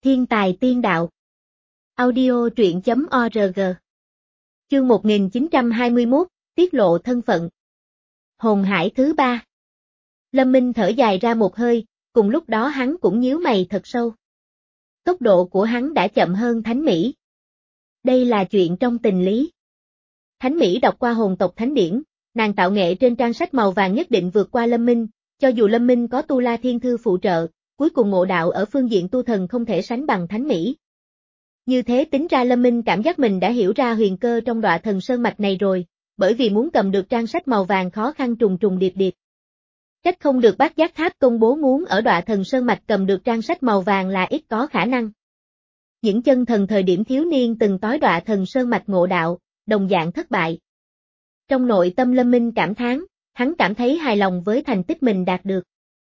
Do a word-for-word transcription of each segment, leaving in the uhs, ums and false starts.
Thiên tài tiên đạo. Audio truyện chấm org. Chương một nghìn chín trăm hai mươi mốt, tiết lộ thân phận. Hồn hải thứ ba. Lâm Minh thở dài ra một hơi, cùng lúc đó hắn cũng nhíu mày thật sâu. Tốc độ của hắn đã chậm hơn Thánh Mỹ. Đây là chuyện trong tình lý. Thánh Mỹ đọc qua hồn tộc thánh điển, nàng tạo nghệ trên trang sách màu vàng nhất định vượt qua Lâm Minh, cho dù Lâm Minh có tu la thiên thư phụ trợ, cuối cùng ngộ đạo ở phương diện tu thần không thể sánh bằng Thánh Mỹ. Như thế tính ra Lâm Minh cảm giác mình đã hiểu ra huyền cơ trong đọa thần sơn mạch này rồi, bởi vì muốn cầm được trang sách màu vàng khó khăn trùng trùng điệp điệp. Trách không được Bát Giác Tháp công bố muốn ở đọa thần sơn mạch cầm được trang sách màu vàng là ít có khả năng. Những chân thần thời điểm thiếu niên từng tối đọa thần sơn mạch ngộ đạo, đồng dạng thất bại. Trong nội tâm Lâm Minh cảm thán, hắn cảm thấy hài lòng với thành tích mình đạt được.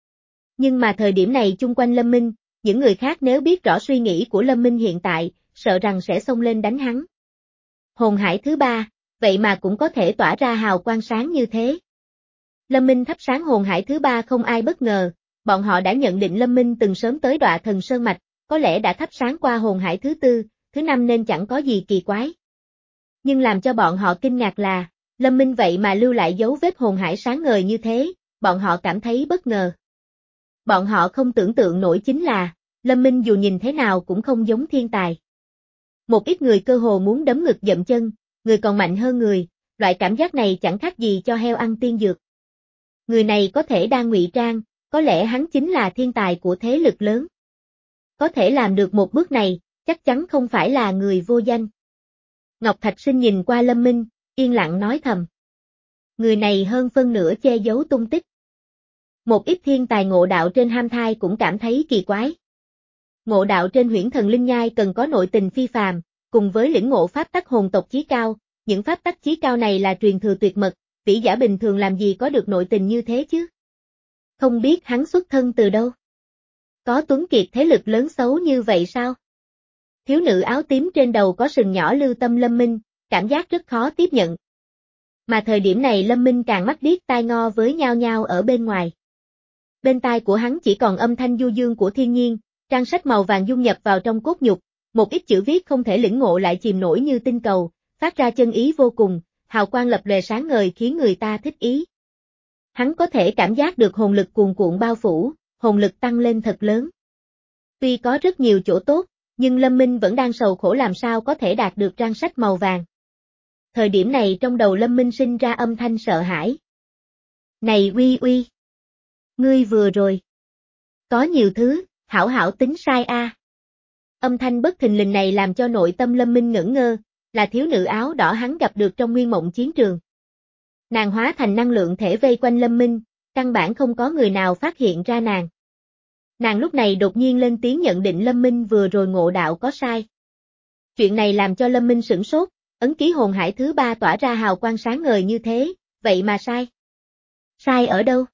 Nhưng mà thời điểm này chung quanh Lâm Minh, những người khác nếu biết rõ suy nghĩ của Lâm Minh hiện tại, sợ rằng sẽ xông lên đánh hắn. Hồn hải thứ ba, vậy mà cũng có thể tỏa ra hào quang sáng như thế. Lâm Minh thắp sáng hồn hải thứ ba không ai bất ngờ, bọn họ đã nhận định Lâm Minh từng sớm tới đọa thần sơn mạch, có lẽ đã thắp sáng qua hồn hải thứ tư, thứ năm nên chẳng có gì kỳ quái. Nhưng làm cho bọn họ kinh ngạc là, Lâm Minh vậy mà lưu lại dấu vết hồn hải sáng ngời như thế, bọn họ cảm thấy bất ngờ. Bọn họ không tưởng tượng nổi chính là, Lâm Minh dù nhìn thế nào cũng không giống thiên tài. Một ít người cơ hồ muốn đấm ngực dậm chân, người còn mạnh hơn người, loại cảm giác này chẳng khác gì cho heo ăn tiên dược. Người này có thể đang ngụy trang, có lẽ hắn chính là thiên tài của thế lực lớn. Có thể làm được một bước này, chắc chắn không phải là người vô danh. Ngọc Thạch Sinh nhìn qua Lâm Minh, yên lặng nói thầm. Người này hơn phân nửa che giấu tung tích. Một ít thiên tài ngộ đạo trên ham thai cũng cảm thấy kỳ quái. Ngộ đạo trên huyễn thần linh nhai cần có nội tình phi phàm, cùng với lĩnh ngộ pháp tắc hồn tộc chí cao, những pháp tắc chí cao này là truyền thừa tuyệt mật, vĩ giả bình thường làm gì có được nội tình như thế chứ? Không biết hắn xuất thân từ đâu? Có tuấn kiệt thế lực lớn xấu như vậy sao? Thiếu nữ áo tím trên đầu có sừng nhỏ lưu tâm Lâm Minh, cảm giác rất khó tiếp nhận. Mà thời điểm này Lâm Minh càng mắt điếc tai ngơ với nhao nhao ở bên ngoài. Bên tai của hắn chỉ còn âm thanh du dương của thiên nhiên, trang sách màu vàng dung nhập vào trong cốt nhục, một ít chữ viết không thể lĩnh ngộ lại chìm nổi như tinh cầu, phát ra chân ý vô cùng, hào quang lập lòe sáng ngời khiến người ta thích ý. Hắn có thể cảm giác được hồn lực cuồn cuộn bao phủ, hồn lực tăng lên thật lớn. Tuy có rất nhiều chỗ tốt, nhưng Lâm Minh vẫn đang sầu khổ làm sao có thể đạt được trang sách màu vàng. Thời điểm này trong đầu Lâm Minh sinh ra âm thanh sợ hãi. Này Uy Uy! Ngươi vừa rồi. Có nhiều thứ, hảo hảo tính sai a. À. Âm thanh bất thình lình này làm cho nội tâm Lâm Minh ngẩn ngơ, là thiếu nữ áo đỏ hắn gặp được trong nguyên mộng chiến trường. Nàng hóa thành năng lượng thể vây quanh Lâm Minh, căn bản không có người nào phát hiện ra nàng. Nàng lúc này đột nhiên lên tiếng nhận định Lâm Minh vừa rồi ngộ đạo có sai. Chuyện này làm cho Lâm Minh sửng sốt, ấn ký hồn hải thứ ba tỏa ra hào quang sáng ngời như thế, vậy mà sai. Sai ở đâu?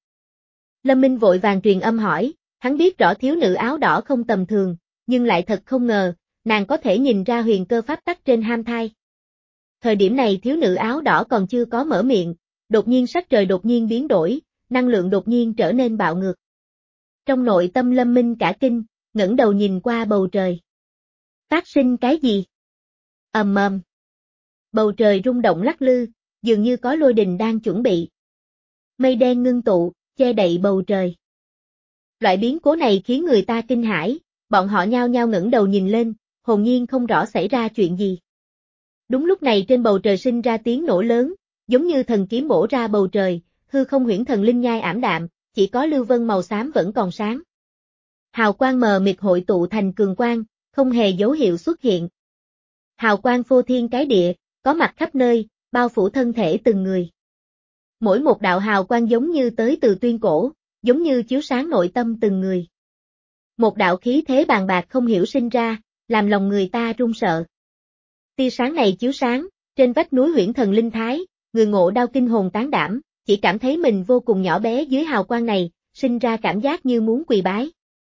Lâm Minh vội vàng truyền âm hỏi, hắn biết rõ thiếu nữ áo đỏ không tầm thường, nhưng lại thật không ngờ, nàng có thể nhìn ra huyền cơ pháp tắc trên ham thai. Thời điểm này thiếu nữ áo đỏ còn chưa có mở miệng, đột nhiên sắc trời đột nhiên biến đổi, năng lượng đột nhiên trở nên bạo ngược. Trong nội tâm Lâm Minh cả kinh, ngẩng đầu nhìn qua bầu trời. Phát sinh cái gì? Ầm ầm. Bầu trời rung động lắc lư, dường như có lôi đình đang chuẩn bị. Mây đen ngưng tụ, che đậy bầu trời. Loại biến cố này khiến người ta kinh hãi, bọn họ nhao nhao ngẩng đầu nhìn lên, hồn nhiên không rõ xảy ra chuyện gì. Đúng lúc này trên bầu trời sinh ra tiếng nổ lớn, giống như thần kiếm bổ ra bầu trời, hư không huyễn thần linh nhai ảm đạm, chỉ có lưu vân màu xám vẫn còn sáng. Hào quang mờ mịt hội tụ thành cường quang, không hề dấu hiệu xuất hiện. Hào quang phô thiên cái địa, có mặt khắp nơi, bao phủ thân thể từng người. Mỗi một đạo hào quang giống như tới từ tuyên cổ, giống như chiếu sáng nội tâm từng người. Một đạo khí thế bàn bạc không hiểu sinh ra, làm lòng người ta run sợ. Tia sáng này chiếu sáng, trên vách núi huyễn thần linh thái, người ngộ đao kinh hồn tán đảm, chỉ cảm thấy mình vô cùng nhỏ bé dưới hào quang này, sinh ra cảm giác như muốn quỳ bái.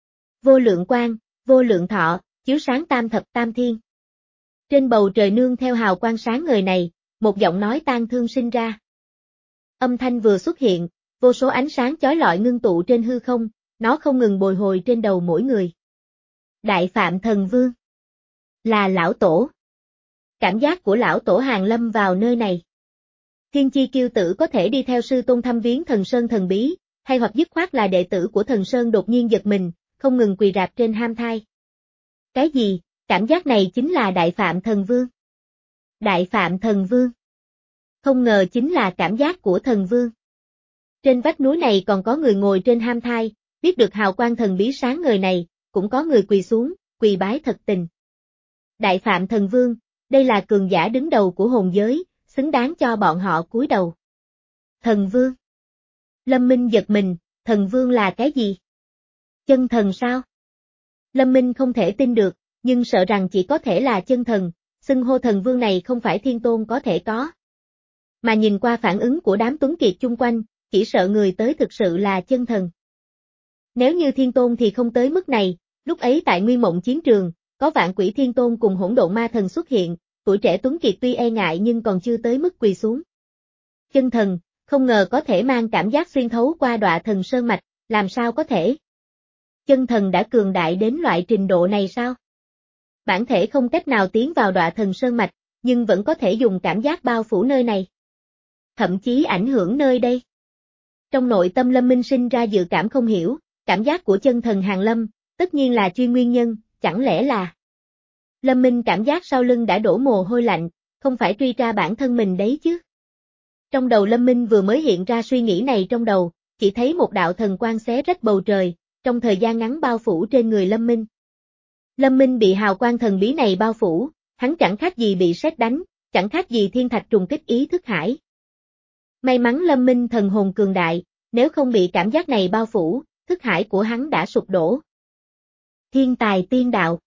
Vô lượng quang, vô lượng thọ, chiếu sáng tam thập tam thiên. Trên bầu trời nương theo hào quang sáng ngời này, một giọng nói tang thương sinh ra. Âm thanh vừa xuất hiện, vô số ánh sáng chói lọi ngưng tụ trên hư không, nó không ngừng bồi hồi trên đầu mỗi người. Đại Phạm Thần Vương. Là lão tổ. Cảm giác của lão tổ hàng lâm vào nơi này. Thiên chi kiêu tử có thể đi theo sư tôn thăm viếng thần sơn thần bí, hay hoặc dứt khoát là đệ tử của thần sơn đột nhiên giật mình, không ngừng quỳ rạp trên ham thai. Cái gì? Cảm giác này chính là Đại Phạm Thần Vương. Đại Phạm Thần Vương. Không ngờ chính là cảm giác của thần vương. Trên vách núi này còn có người ngồi trên ham thai, biết được hào quang thần bí sáng ngời này, cũng có người quỳ xuống, quỳ bái thật tình. Đại Phạm Thần Vương, đây là cường giả đứng đầu của hồn giới, xứng đáng cho bọn họ cúi đầu. Thần Vương. Lâm Minh giật mình, thần vương là cái gì? Chân thần sao? Lâm Minh không thể tin được, nhưng sợ rằng chỉ có thể là chân thần, xưng hô thần vương này không phải thiên tôn có thể có. Mà nhìn qua phản ứng của đám tuấn kiệt chung quanh, chỉ sợ người tới thực sự là chân thần. Nếu như thiên tôn thì không tới mức này, lúc ấy tại Nguyên Mộng chiến trường, có vạn quỷ thiên tôn cùng hỗn độn ma thần xuất hiện, tuổi trẻ tuấn kiệt tuy e ngại nhưng còn chưa tới mức quỳ xuống. Chân thần, không ngờ có thể mang cảm giác xuyên thấu qua đọa thần sơn mạch, làm sao có thể? Chân thần đã cường đại đến loại trình độ này sao? Bản thể không cách nào tiến vào đọa thần sơn mạch, nhưng vẫn có thể dùng cảm giác bao phủ nơi này. Thậm chí ảnh hưởng nơi đây. Trong nội tâm Lâm Minh sinh ra dự cảm không hiểu, cảm giác của chân thần hàng lâm, tất nhiên là chuyên nguyên nhân, chẳng lẽ là... Lâm Minh cảm giác sau lưng đã đổ mồ hôi lạnh, không phải truy tra bản thân mình đấy chứ. Trong đầu Lâm Minh vừa mới hiện ra suy nghĩ này trong đầu, chỉ thấy một đạo thần quang xé rách bầu trời, trong thời gian ngắn bao phủ trên người Lâm Minh. Lâm Minh bị hào quang thần bí này bao phủ, hắn chẳng khác gì bị sét đánh, chẳng khác gì thiên thạch trùng kích ý thức hải. May mắn Lâm Minh thần hồn cường đại, nếu không bị cảm giác này bao phủ, thức hải của hắn đã sụp đổ. Thiên tài tiên đạo.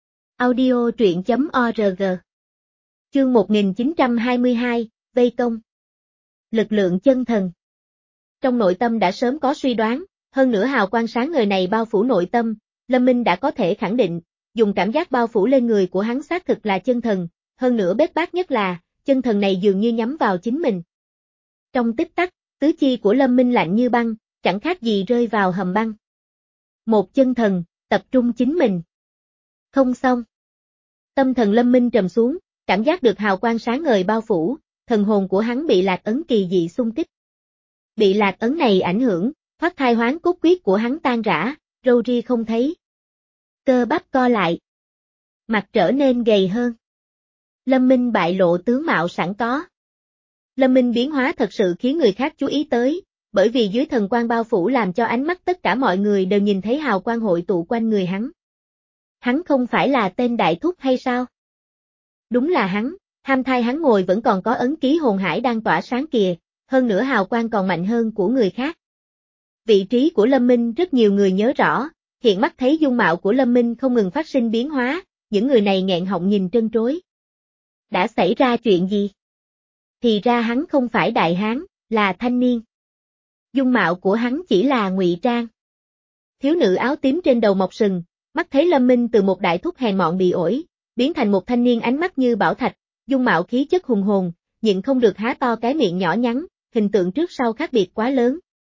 Audio truyện chấm org. Chương một nghìn chín trăm hai mươi hai, Vây công. Lực lượng chân thần. Trong nội tâm đã sớm có suy đoán, hơn nữa hào quang sáng ngời này bao phủ nội tâm, Lâm Minh đã có thể khẳng định, dùng cảm giác bao phủ lên người của hắn xác thực là chân thần, hơn nữa bết bát nhất là, chân thần này dường như nhắm vào chính mình. Trong tích tắc, tứ chi của Lâm Minh lạnh như băng, chẳng khác gì rơi vào hầm băng. Một chân thần, tập trung chính mình. Không xong. Tâm thần Lâm Minh trầm xuống, cảm giác được hào quang sáng ngời bao phủ, thần hồn của hắn bị lạc ấn kỳ dị xung kích. Bị lạc ấn này ảnh hưởng, thoát thai hoán cốt quyết của hắn tan rã, râu ria không thấy. Cơ bắp co lại. Mặt trở nên gầy hơn. Lâm Minh bại lộ tướng mạo sẵn có. Lâm Minh biến hóa thật sự khiến người khác chú ý tới, bởi vì dưới thần quang bao phủ làm cho ánh mắt tất cả mọi người đều nhìn thấy hào quang hội tụ quanh người hắn. Hắn không phải là tên đại thúc hay sao? Đúng là hắn, ham thai hắn ngồi vẫn còn có ấn ký hồn hải đang tỏa sáng kìa, hơn nữa hào quang còn mạnh hơn của người khác. Vị trí của Lâm Minh rất nhiều người nhớ rõ, hiện mắt thấy dung mạo của Lâm Minh không ngừng phát sinh biến hóa, những người này nghẹn họng nhìn trân trối. Đã xảy ra chuyện gì? Thì ra hắn không phải đại hán, là thanh niên. Dung mạo của hắn chỉ là ngụy trang. Thiếu nữ áo tím trên đầu mọc sừng, mắt thấy Lâm Minh từ một đại thúc hèn mọn bị ổi, biến thành một thanh niên ánh mắt như bảo thạch, dung mạo khí chất hùng hồn, nhịn không được há to cái miệng nhỏ nhắn, hình tượng trước sau khác biệt quá lớn.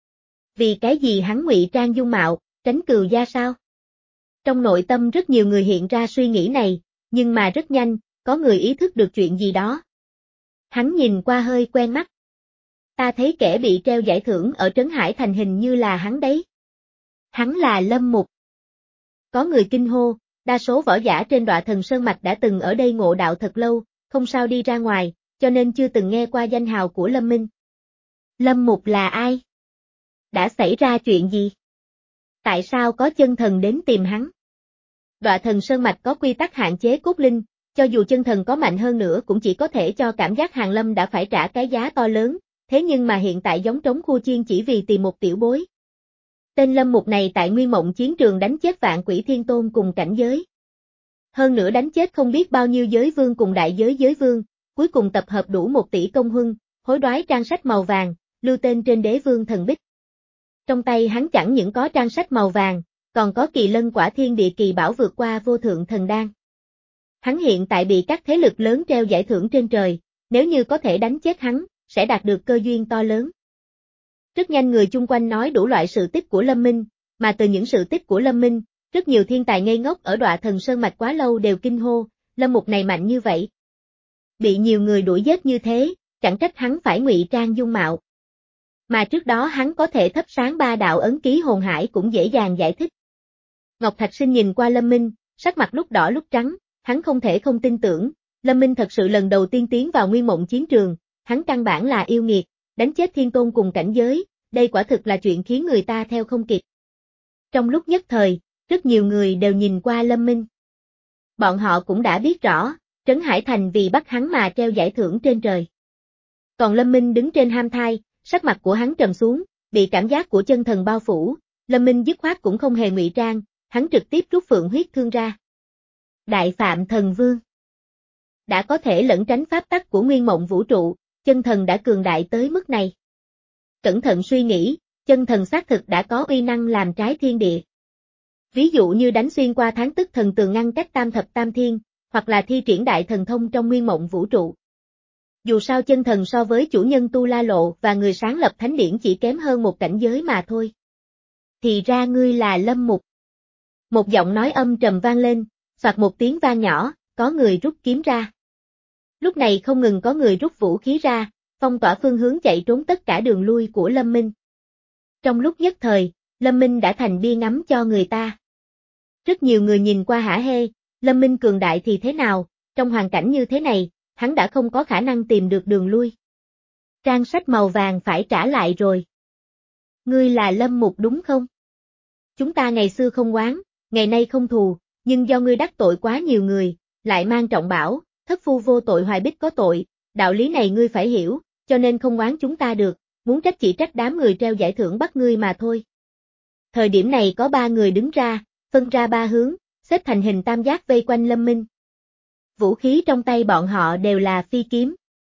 Vì cái gì hắn ngụy trang dung mạo, tránh cừu gia sao? Trong nội tâm rất nhiều người hiện ra suy nghĩ này, nhưng mà rất nhanh, có người ý thức được chuyện gì đó. Hắn nhìn qua hơi quen mắt. Ta thấy kẻ bị treo giải thưởng ở Trấn Hải Thành hình như là hắn đấy. Hắn là Lâm Mục. Có người kinh hô, đa số võ giả trên đọa thần sơn mạch đã từng ở đây ngộ đạo thật lâu, không sao đi ra ngoài, cho nên chưa từng nghe qua danh hào của Lâm Minh. Lâm Mục là ai? Đã xảy ra chuyện gì? Tại sao có chân thần đến tìm hắn? Đọa thần sơn mạch có quy tắc hạn chế cốt linh, cho dù chân thần có mạnh hơn nữa cũng chỉ có thể cho cảm giác Hàng Lâm đã phải trả cái giá to lớn, thế nhưng mà hiện tại giống trống khu chiên chỉ vì tìm một tiểu bối. Tên Lâm Mục này tại Nguyên Mộng chiến trường đánh chết vạn quỷ thiên tôn cùng cảnh giới. Hơn nữa đánh chết không biết bao nhiêu giới vương cùng đại giới giới vương, cuối cùng tập hợp đủ một tỷ công huân, hối đoái trang sách màu vàng, lưu tên trên đế vương thần bích. Trong tay hắn chẳng những có trang sách màu vàng, còn có kỳ lân quả thiên địa kỳ bảo vượt qua vô thượng thần đan. Hắn hiện tại bị các thế lực lớn treo giải thưởng trên trời, nếu như có thể đánh chết hắn, sẽ đạt được cơ duyên to lớn. Rất nhanh người chung quanh nói đủ loại sự tích của Lâm Minh, mà từ những sự tích của Lâm Minh, Rất nhiều thiên tài ngây ngốc ở Đọa Thần Sơn Mạch quá lâu đều kinh hô, Lâm Mục này mạnh như vậy. Bị nhiều người đuổi giết như thế, chẳng trách hắn phải ngụy trang dung mạo. Mà trước đó hắn có thể thắp sáng ba đạo ấn ký hồn hải cũng dễ dàng giải thích. Ngọc Thạch Sinh nhìn qua Lâm Minh, sắc mặt lúc đỏ lúc trắng, hắn không thể không tin tưởng, Lâm Minh thật sự lần đầu tiên tiến vào Nguyên Mộng chiến trường, hắn căn bản là yêu nghiệt, đánh chết thiên tôn cùng cảnh giới, đây quả thực là chuyện khiến người ta theo không kịp. Trong lúc nhất thời, rất nhiều người đều nhìn qua Lâm Minh. Bọn họ cũng đã biết rõ, Trấn Hải Thành vì bắt hắn mà treo giải thưởng trên trời. Còn Lâm Minh đứng trên ham thai, sắc mặt của hắn trầm xuống, bị cảm giác của chân thần bao phủ, Lâm Minh dứt khoát cũng không hề ngụy trang, hắn trực tiếp rút phượng huyết thương ra. Đại Phạm Thần Vương đã có thể lẩn tránh pháp tắc của Nguyên Mộng vũ trụ, chân thần đã cường đại tới mức này. Cẩn thận suy nghĩ, chân thần xác thực đã có uy năng làm trái thiên địa. Ví dụ như đánh xuyên qua tháng tức thần tường ngăn cách tam thập tam thiên, hoặc là thi triển đại thần thông trong Nguyên Mộng vũ trụ. Dù sao chân thần so với chủ nhân Tu La Lộ và người sáng lập thánh điển chỉ kém hơn một cảnh giới mà thôi. Thì ra ngươi là Lâm Mục. Một giọng nói âm trầm vang lên, soạt một tiếng vang nhỏ, có người rút kiếm ra. Lúc này không ngừng có người rút vũ khí ra, phong tỏa phương hướng chạy trốn tất cả đường lui của Lâm Minh. Trong lúc nhất thời, Lâm Minh đã thành bia ngắm cho người ta. Rất nhiều người nhìn qua hả hê, Lâm Minh cường đại thì thế nào, trong hoàn cảnh như thế này, hắn đã không có khả năng tìm được đường lui. Trang sách màu vàng phải trả lại rồi. Ngươi là Lâm Mục đúng không? Chúng ta ngày xưa không oán, ngày nay không thù, nhưng do ngươi đắc tội quá nhiều người, lại mang trọng bảo, thất phu vô tội hoài bích có tội, đạo lý này ngươi phải hiểu, cho nên không oán chúng ta được, muốn trách chỉ trách đám người treo giải thưởng bắt ngươi mà thôi. Thời điểm này có ba người đứng ra, phân ra ba hướng, xếp thành hình tam giác vây quanh Lâm Minh. Vũ khí trong tay bọn họ đều là phi kiếm.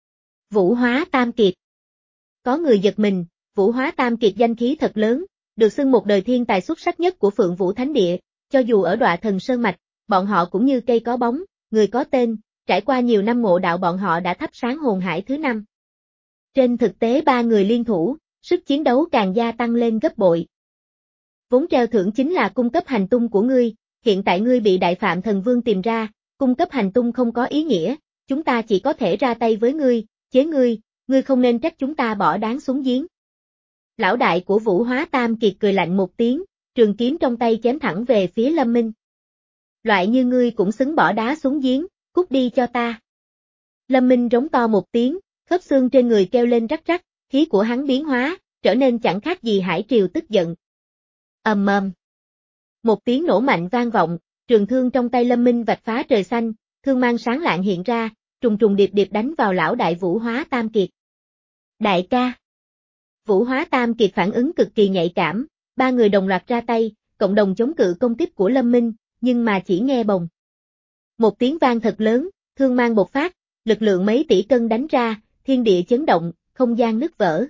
Vũ Hóa Tam Kiệt. Có người giật mình, Vũ Hóa Tam Kiệt danh khí thật lớn, được xưng một đời thiên tài xuất sắc nhất của Phượng Vũ Thánh Địa, cho dù ở Đọa Thần Sơn Mạch, bọn họ cũng như cây có bóng, người có tên, trải qua nhiều năm ngộ đạo bọn họ đã thắp sáng hồn hải thứ năm. Trên thực tế ba người liên thủ, sức chiến đấu càng gia tăng lên gấp bội. Vốn treo thưởng chính là cung cấp hành tung của ngươi, hiện tại ngươi bị Đại Phạm Thần Vương tìm ra, cung cấp hành tung không có ý nghĩa, chúng ta chỉ có thể ra tay với ngươi, chế ngươi, ngươi không nên trách chúng ta bỏ đáng xuống giếng. Lão đại của Vũ Hóa Tam Kiệt cười lạnh một tiếng, trường kiếm trong tay chém thẳng về phía Lâm Minh. Loại như ngươi cũng xứng bỏ đá xuống giếng, cút đi cho ta. Lâm Minh rống to một tiếng, khớp xương trên người kêu lên rắc rắc, khí của hắn biến hóa, trở nên chẳng khác gì hải triều tức giận. Ầm ầm. Một tiếng nổ mạnh vang vọng, trường thương trong tay Lâm Minh vạch phá trời xanh, thương mang sáng lạng hiện ra, trùng trùng điệp điệp đánh vào lão đại Vũ Hóa Tam Kiệt. Đại ca. Vũ Hóa Tam Kiệt phản ứng cực kỳ nhạy cảm, ba người đồng loạt ra tay, cộng đồng chống cự công kích của Lâm Minh, nhưng mà chỉ nghe bồng. Một tiếng vang thật lớn, thương mang bộc phát, lực lượng mấy tỷ cân đánh ra, thiên địa chấn động, không gian nứt vỡ.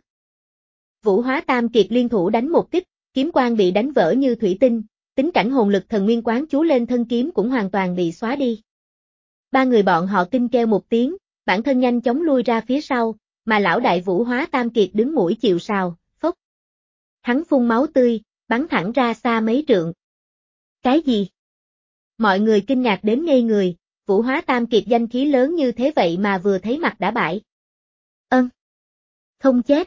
Vũ Hóa Tam Kiệt liên thủ đánh một kích, kiếm quang bị đánh vỡ như thủy tinh, tính cảnh hồn lực thần nguyên quán chú lên thân kiếm cũng hoàn toàn bị xóa đi. Ba người bọn họ kinh kêu một tiếng, bản thân nhanh chóng lui ra phía sau, mà lão đại Vũ Hóa Tam Kiệt đứng mũi chịu sào, phốc. Hắn phun máu tươi, bắn thẳng ra xa mấy trượng. Cái gì? Mọi người kinh ngạc đến ngây người, Vũ Hóa Tam Kiệt danh khí lớn như thế vậy mà vừa thấy mặt đã bại. Ân. Không chết.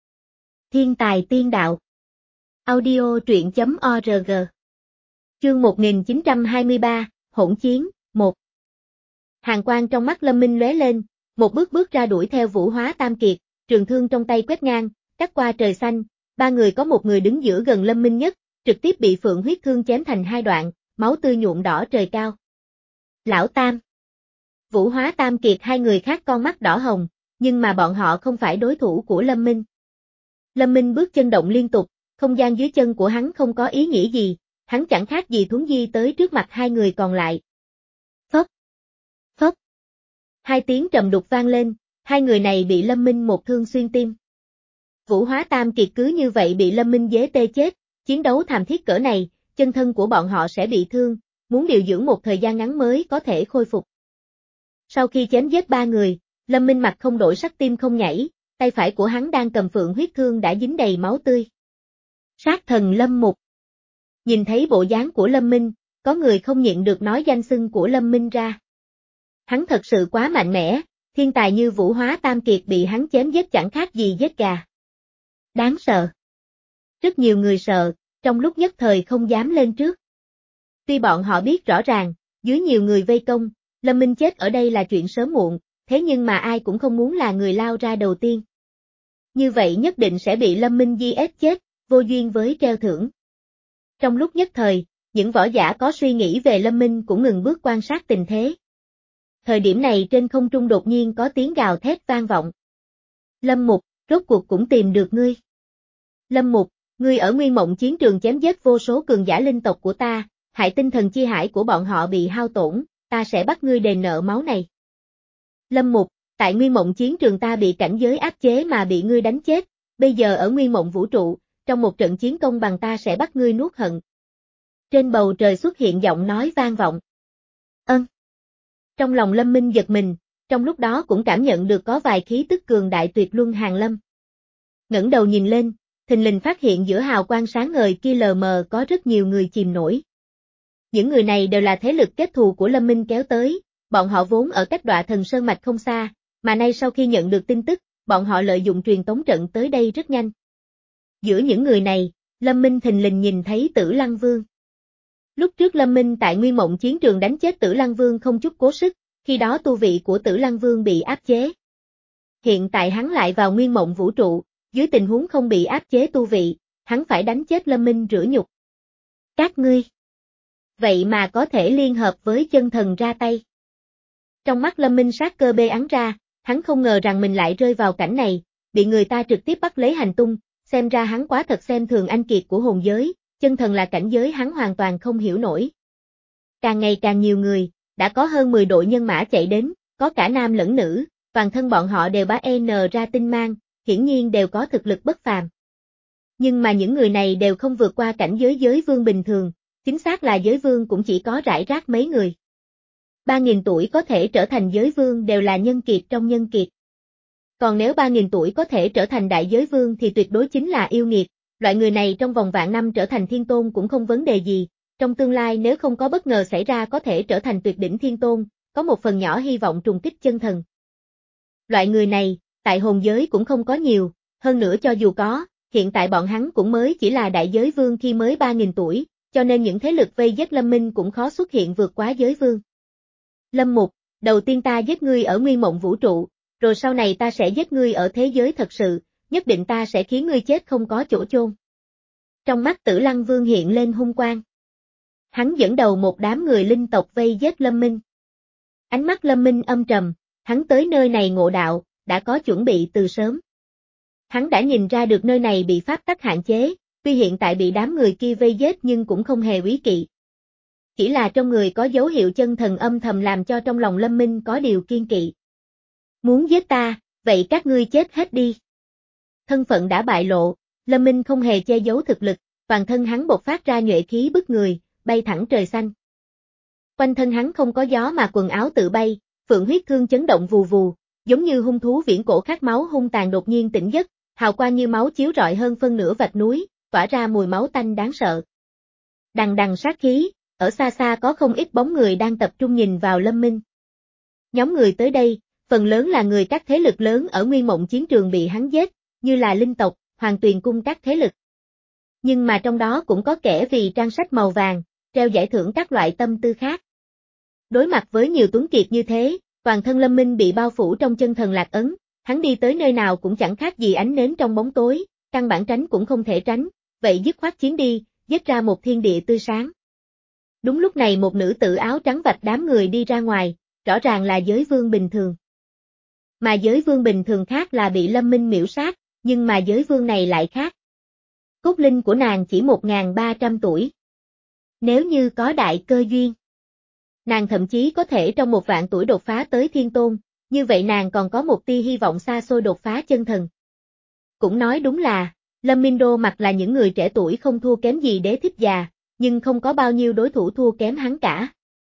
Thiên tài tiên đạo. Audio truyện chấm org. Chương một nghìn chín trăm hai mươi ba, Hỗn Chiến, một. Hàn quang trong mắt Lâm Minh lóe lên, một bước bước ra đuổi theo Vũ Hóa Tam Kiệt, trường thương trong tay quét ngang, cắt qua trời xanh, ba người có một người đứng giữa gần Lâm Minh nhất, trực tiếp bị phượng huyết thương chém thành hai đoạn, máu tươi nhuộm đỏ trời cao. Lão Tam. Vũ Hóa Tam Kiệt hai người khác con mắt đỏ hồng, nhưng mà bọn họ không phải đối thủ của Lâm Minh. Lâm Minh bước chân động liên tục, không gian dưới chân của hắn không có ý nghĩa gì, hắn chẳng khác gì thuấn di tới trước mặt hai người còn lại. Phốc. Phốc. Hai tiếng trầm đục vang lên, hai người này bị Lâm Minh một thương xuyên tim. Vũ Hóa Tam Kiệt cứ như vậy bị Lâm Minh dế tê chết, chiến đấu thảm thiết cỡ này, chân thân của bọn họ sẽ bị thương, muốn điều dưỡng một thời gian ngắn mới có thể khôi phục. Sau khi chém giết ba người, Lâm Minh mặt không đổi sắc tim không nhảy, tay phải của hắn đang cầm phượng huyết thương đã dính đầy máu tươi. Sát thần Lâm Mục. Nhìn thấy bộ dáng của Lâm Minh, có người không nhịn được nói danh xưng của Lâm Minh ra. Hắn thật sự quá mạnh mẽ, thiên tài như Vũ Hóa Tam Kiệt bị hắn chém giết chẳng khác gì giết gà. Đáng sợ. Rất nhiều người sợ, trong lúc nhất thời không dám lên trước. Tuy bọn họ biết rõ ràng, dưới nhiều người vây công, Lâm Minh chết ở đây là chuyện sớm muộn, thế nhưng mà ai cũng không muốn là người lao ra đầu tiên. Như vậy nhất định sẽ bị Lâm Minh di ép chết, vô duyên với treo thưởng. Trong lúc nhất thời, những võ giả có suy nghĩ về Lâm Minh cũng ngừng bước quan sát tình thế. Thời điểm này trên không trung đột nhiên có tiếng gào thét vang vọng. Lâm Mục, rốt cuộc cũng tìm được ngươi. Lâm Mục, ngươi ở Nguyên Mộng chiến trường chém giết vô số cường giả linh tộc của ta, hại tinh thần chi hải của bọn họ bị hao tổn, ta sẽ bắt ngươi đền nợ máu này. Lâm Mục, tại Nguyên Mộng chiến trường ta bị cảnh giới áp chế mà bị ngươi đánh chết, bây giờ ở Nguyên Mộng vũ trụ, trong một trận chiến công bằng ta sẽ bắt ngươi nuốt hận. Trên bầu trời xuất hiện giọng nói vang vọng. Ân. Trong lòng Lâm Minh giật mình, trong lúc đó cũng cảm nhận được có vài khí tức cường đại tuyệt luân hàng lâm. Ngẩng đầu nhìn lên, thình lình phát hiện giữa hào quang sáng ngời kia lờ mờ có rất nhiều người chìm nổi. Những người này đều là thế lực kết thù của Lâm Minh kéo tới, bọn họ vốn ở cách Đoạ Thần Sơn Mạch không xa, mà nay sau khi nhận được tin tức, bọn họ lợi dụng truyền tống trận tới đây rất nhanh. Giữa những người này, Lâm Minh thình lình nhìn thấy Tử Lăng Vương. Lúc trước Lâm Minh tại Nguyên Mộng chiến trường đánh chết Tử Lăng Vương không chút cố sức, khi đó tu vị của Tử Lăng Vương bị áp chế. Hiện tại hắn lại vào Nguyên Mộng vũ trụ, dưới tình huống không bị áp chế tu vị, hắn phải đánh chết Lâm Minh rửa nhục. Các ngươi, vậy mà có thể liên hợp với chân thần ra tay. Trong mắt Lâm Minh sát cơ bê ắn ra, hắn không ngờ rằng mình lại rơi vào cảnh này, bị người ta trực tiếp bắt lấy hành tung, xem ra hắn quá thật xem thường anh kiệt của hồn giới, chân thần là cảnh giới hắn hoàn toàn không hiểu nổi. Càng ngày càng nhiều người, đã có hơn mười đội nhân mã chạy đến, có cả nam lẫn nữ, toàn thân bọn họ đều bá N ra tinh mang, hiển nhiên đều có thực lực bất phàm. Nhưng mà những người này đều không vượt qua cảnh giới giới vương bình thường, chính xác là giới vương cũng chỉ có rải rác mấy người. Ba nghìn tuổi có thể trở thành giới vương đều là nhân kiệt trong nhân kiệt. Còn nếu ba nghìn tuổi có thể trở thành đại giới vương thì tuyệt đối chính là yêu nghiệt, loại người này trong vòng vạn năm trở thành thiên tôn cũng không vấn đề gì, trong tương lai nếu không có bất ngờ xảy ra có thể trở thành tuyệt đỉnh thiên tôn, có một phần nhỏ hy vọng trùng kích chân thần. Loại người này, tại hồn giới cũng không có nhiều, hơn nữa cho dù có, hiện tại bọn hắn cũng mới chỉ là đại giới vương khi mới ba nghìn tuổi, cho nên những thế lực vây giết Lâm Minh cũng khó xuất hiện vượt quá giới vương. Lâm Mục, đầu tiên ta giết ngươi ở Nguyên Mộng vũ trụ, rồi sau này ta sẽ giết ngươi ở thế giới thật sự, nhất định ta sẽ khiến ngươi chết không có chỗ chôn. Trong mắt Tử Lăng Vương hiện lên hung quang. Hắn dẫn đầu một đám người linh tộc vây giết Lâm Minh. Ánh mắt Lâm Minh âm trầm, hắn tới nơi này ngộ đạo, đã có chuẩn bị từ sớm. Hắn đã nhìn ra được nơi này bị pháp tắc hạn chế, tuy hiện tại bị đám người kia vây giết nhưng cũng không hề úy kỵ. Chỉ là trong người có dấu hiệu chân thần âm thầm làm cho trong lòng Lâm Minh có điều kiên kỵ. Muốn giết ta, vậy các ngươi chết hết đi. Thân phận đã bại lộ, Lâm Minh không hề che giấu thực lực, toàn thân hắn bộc phát ra nhuệ khí bức người, bay thẳng trời xanh. Quanh thân hắn không có gió mà quần áo tự bay, phượng huyết thương chấn động vù vù, giống như hung thú viễn cổ khát máu hung tàn đột nhiên tỉnh giấc, hào quang như máu chiếu rọi hơn phân nửa vạch núi, tỏa ra mùi máu tanh đáng sợ. Đằng đằng sát khí, ở xa xa có không ít bóng người đang tập trung nhìn vào Lâm Minh. Nhóm người tới đây, phần lớn là người các thế lực lớn ở Nguyên Mộng chiến trường bị hắn giết, như là linh tộc, Hoàng Tuyền cung các thế lực. Nhưng mà trong đó cũng có kẻ vì trang sách màu vàng, treo giải thưởng các loại tâm tư khác. Đối mặt với nhiều tuấn kiệt như thế, toàn thân Lâm Minh bị bao phủ trong chân thần lạc ấn, hắn đi tới nơi nào cũng chẳng khác gì ánh nến trong bóng tối, căn bản tránh cũng không thể tránh, vậy dứt khoát chiến đi, giết ra một thiên địa tươi sáng. Đúng lúc này một nữ tử áo trắng vạch đám người đi ra ngoài, rõ ràng là giới vương bình thường. Mà giới vương bình thường khác là bị Lâm Minh miễu sát, nhưng mà giới vương này lại khác. Cốt linh của nàng chỉ một nghìn ba trăm tuổi. Nếu như có đại cơ duyên, nàng thậm chí có thể trong một vạn tuổi đột phá tới thiên tôn, như vậy nàng còn có một tia hy vọng xa xôi đột phá chân thần. Cũng nói đúng là, Lâm Minh Đô mặc là những người trẻ tuổi không thua kém gì đế thích già, nhưng không có bao nhiêu đối thủ thua kém hắn cả.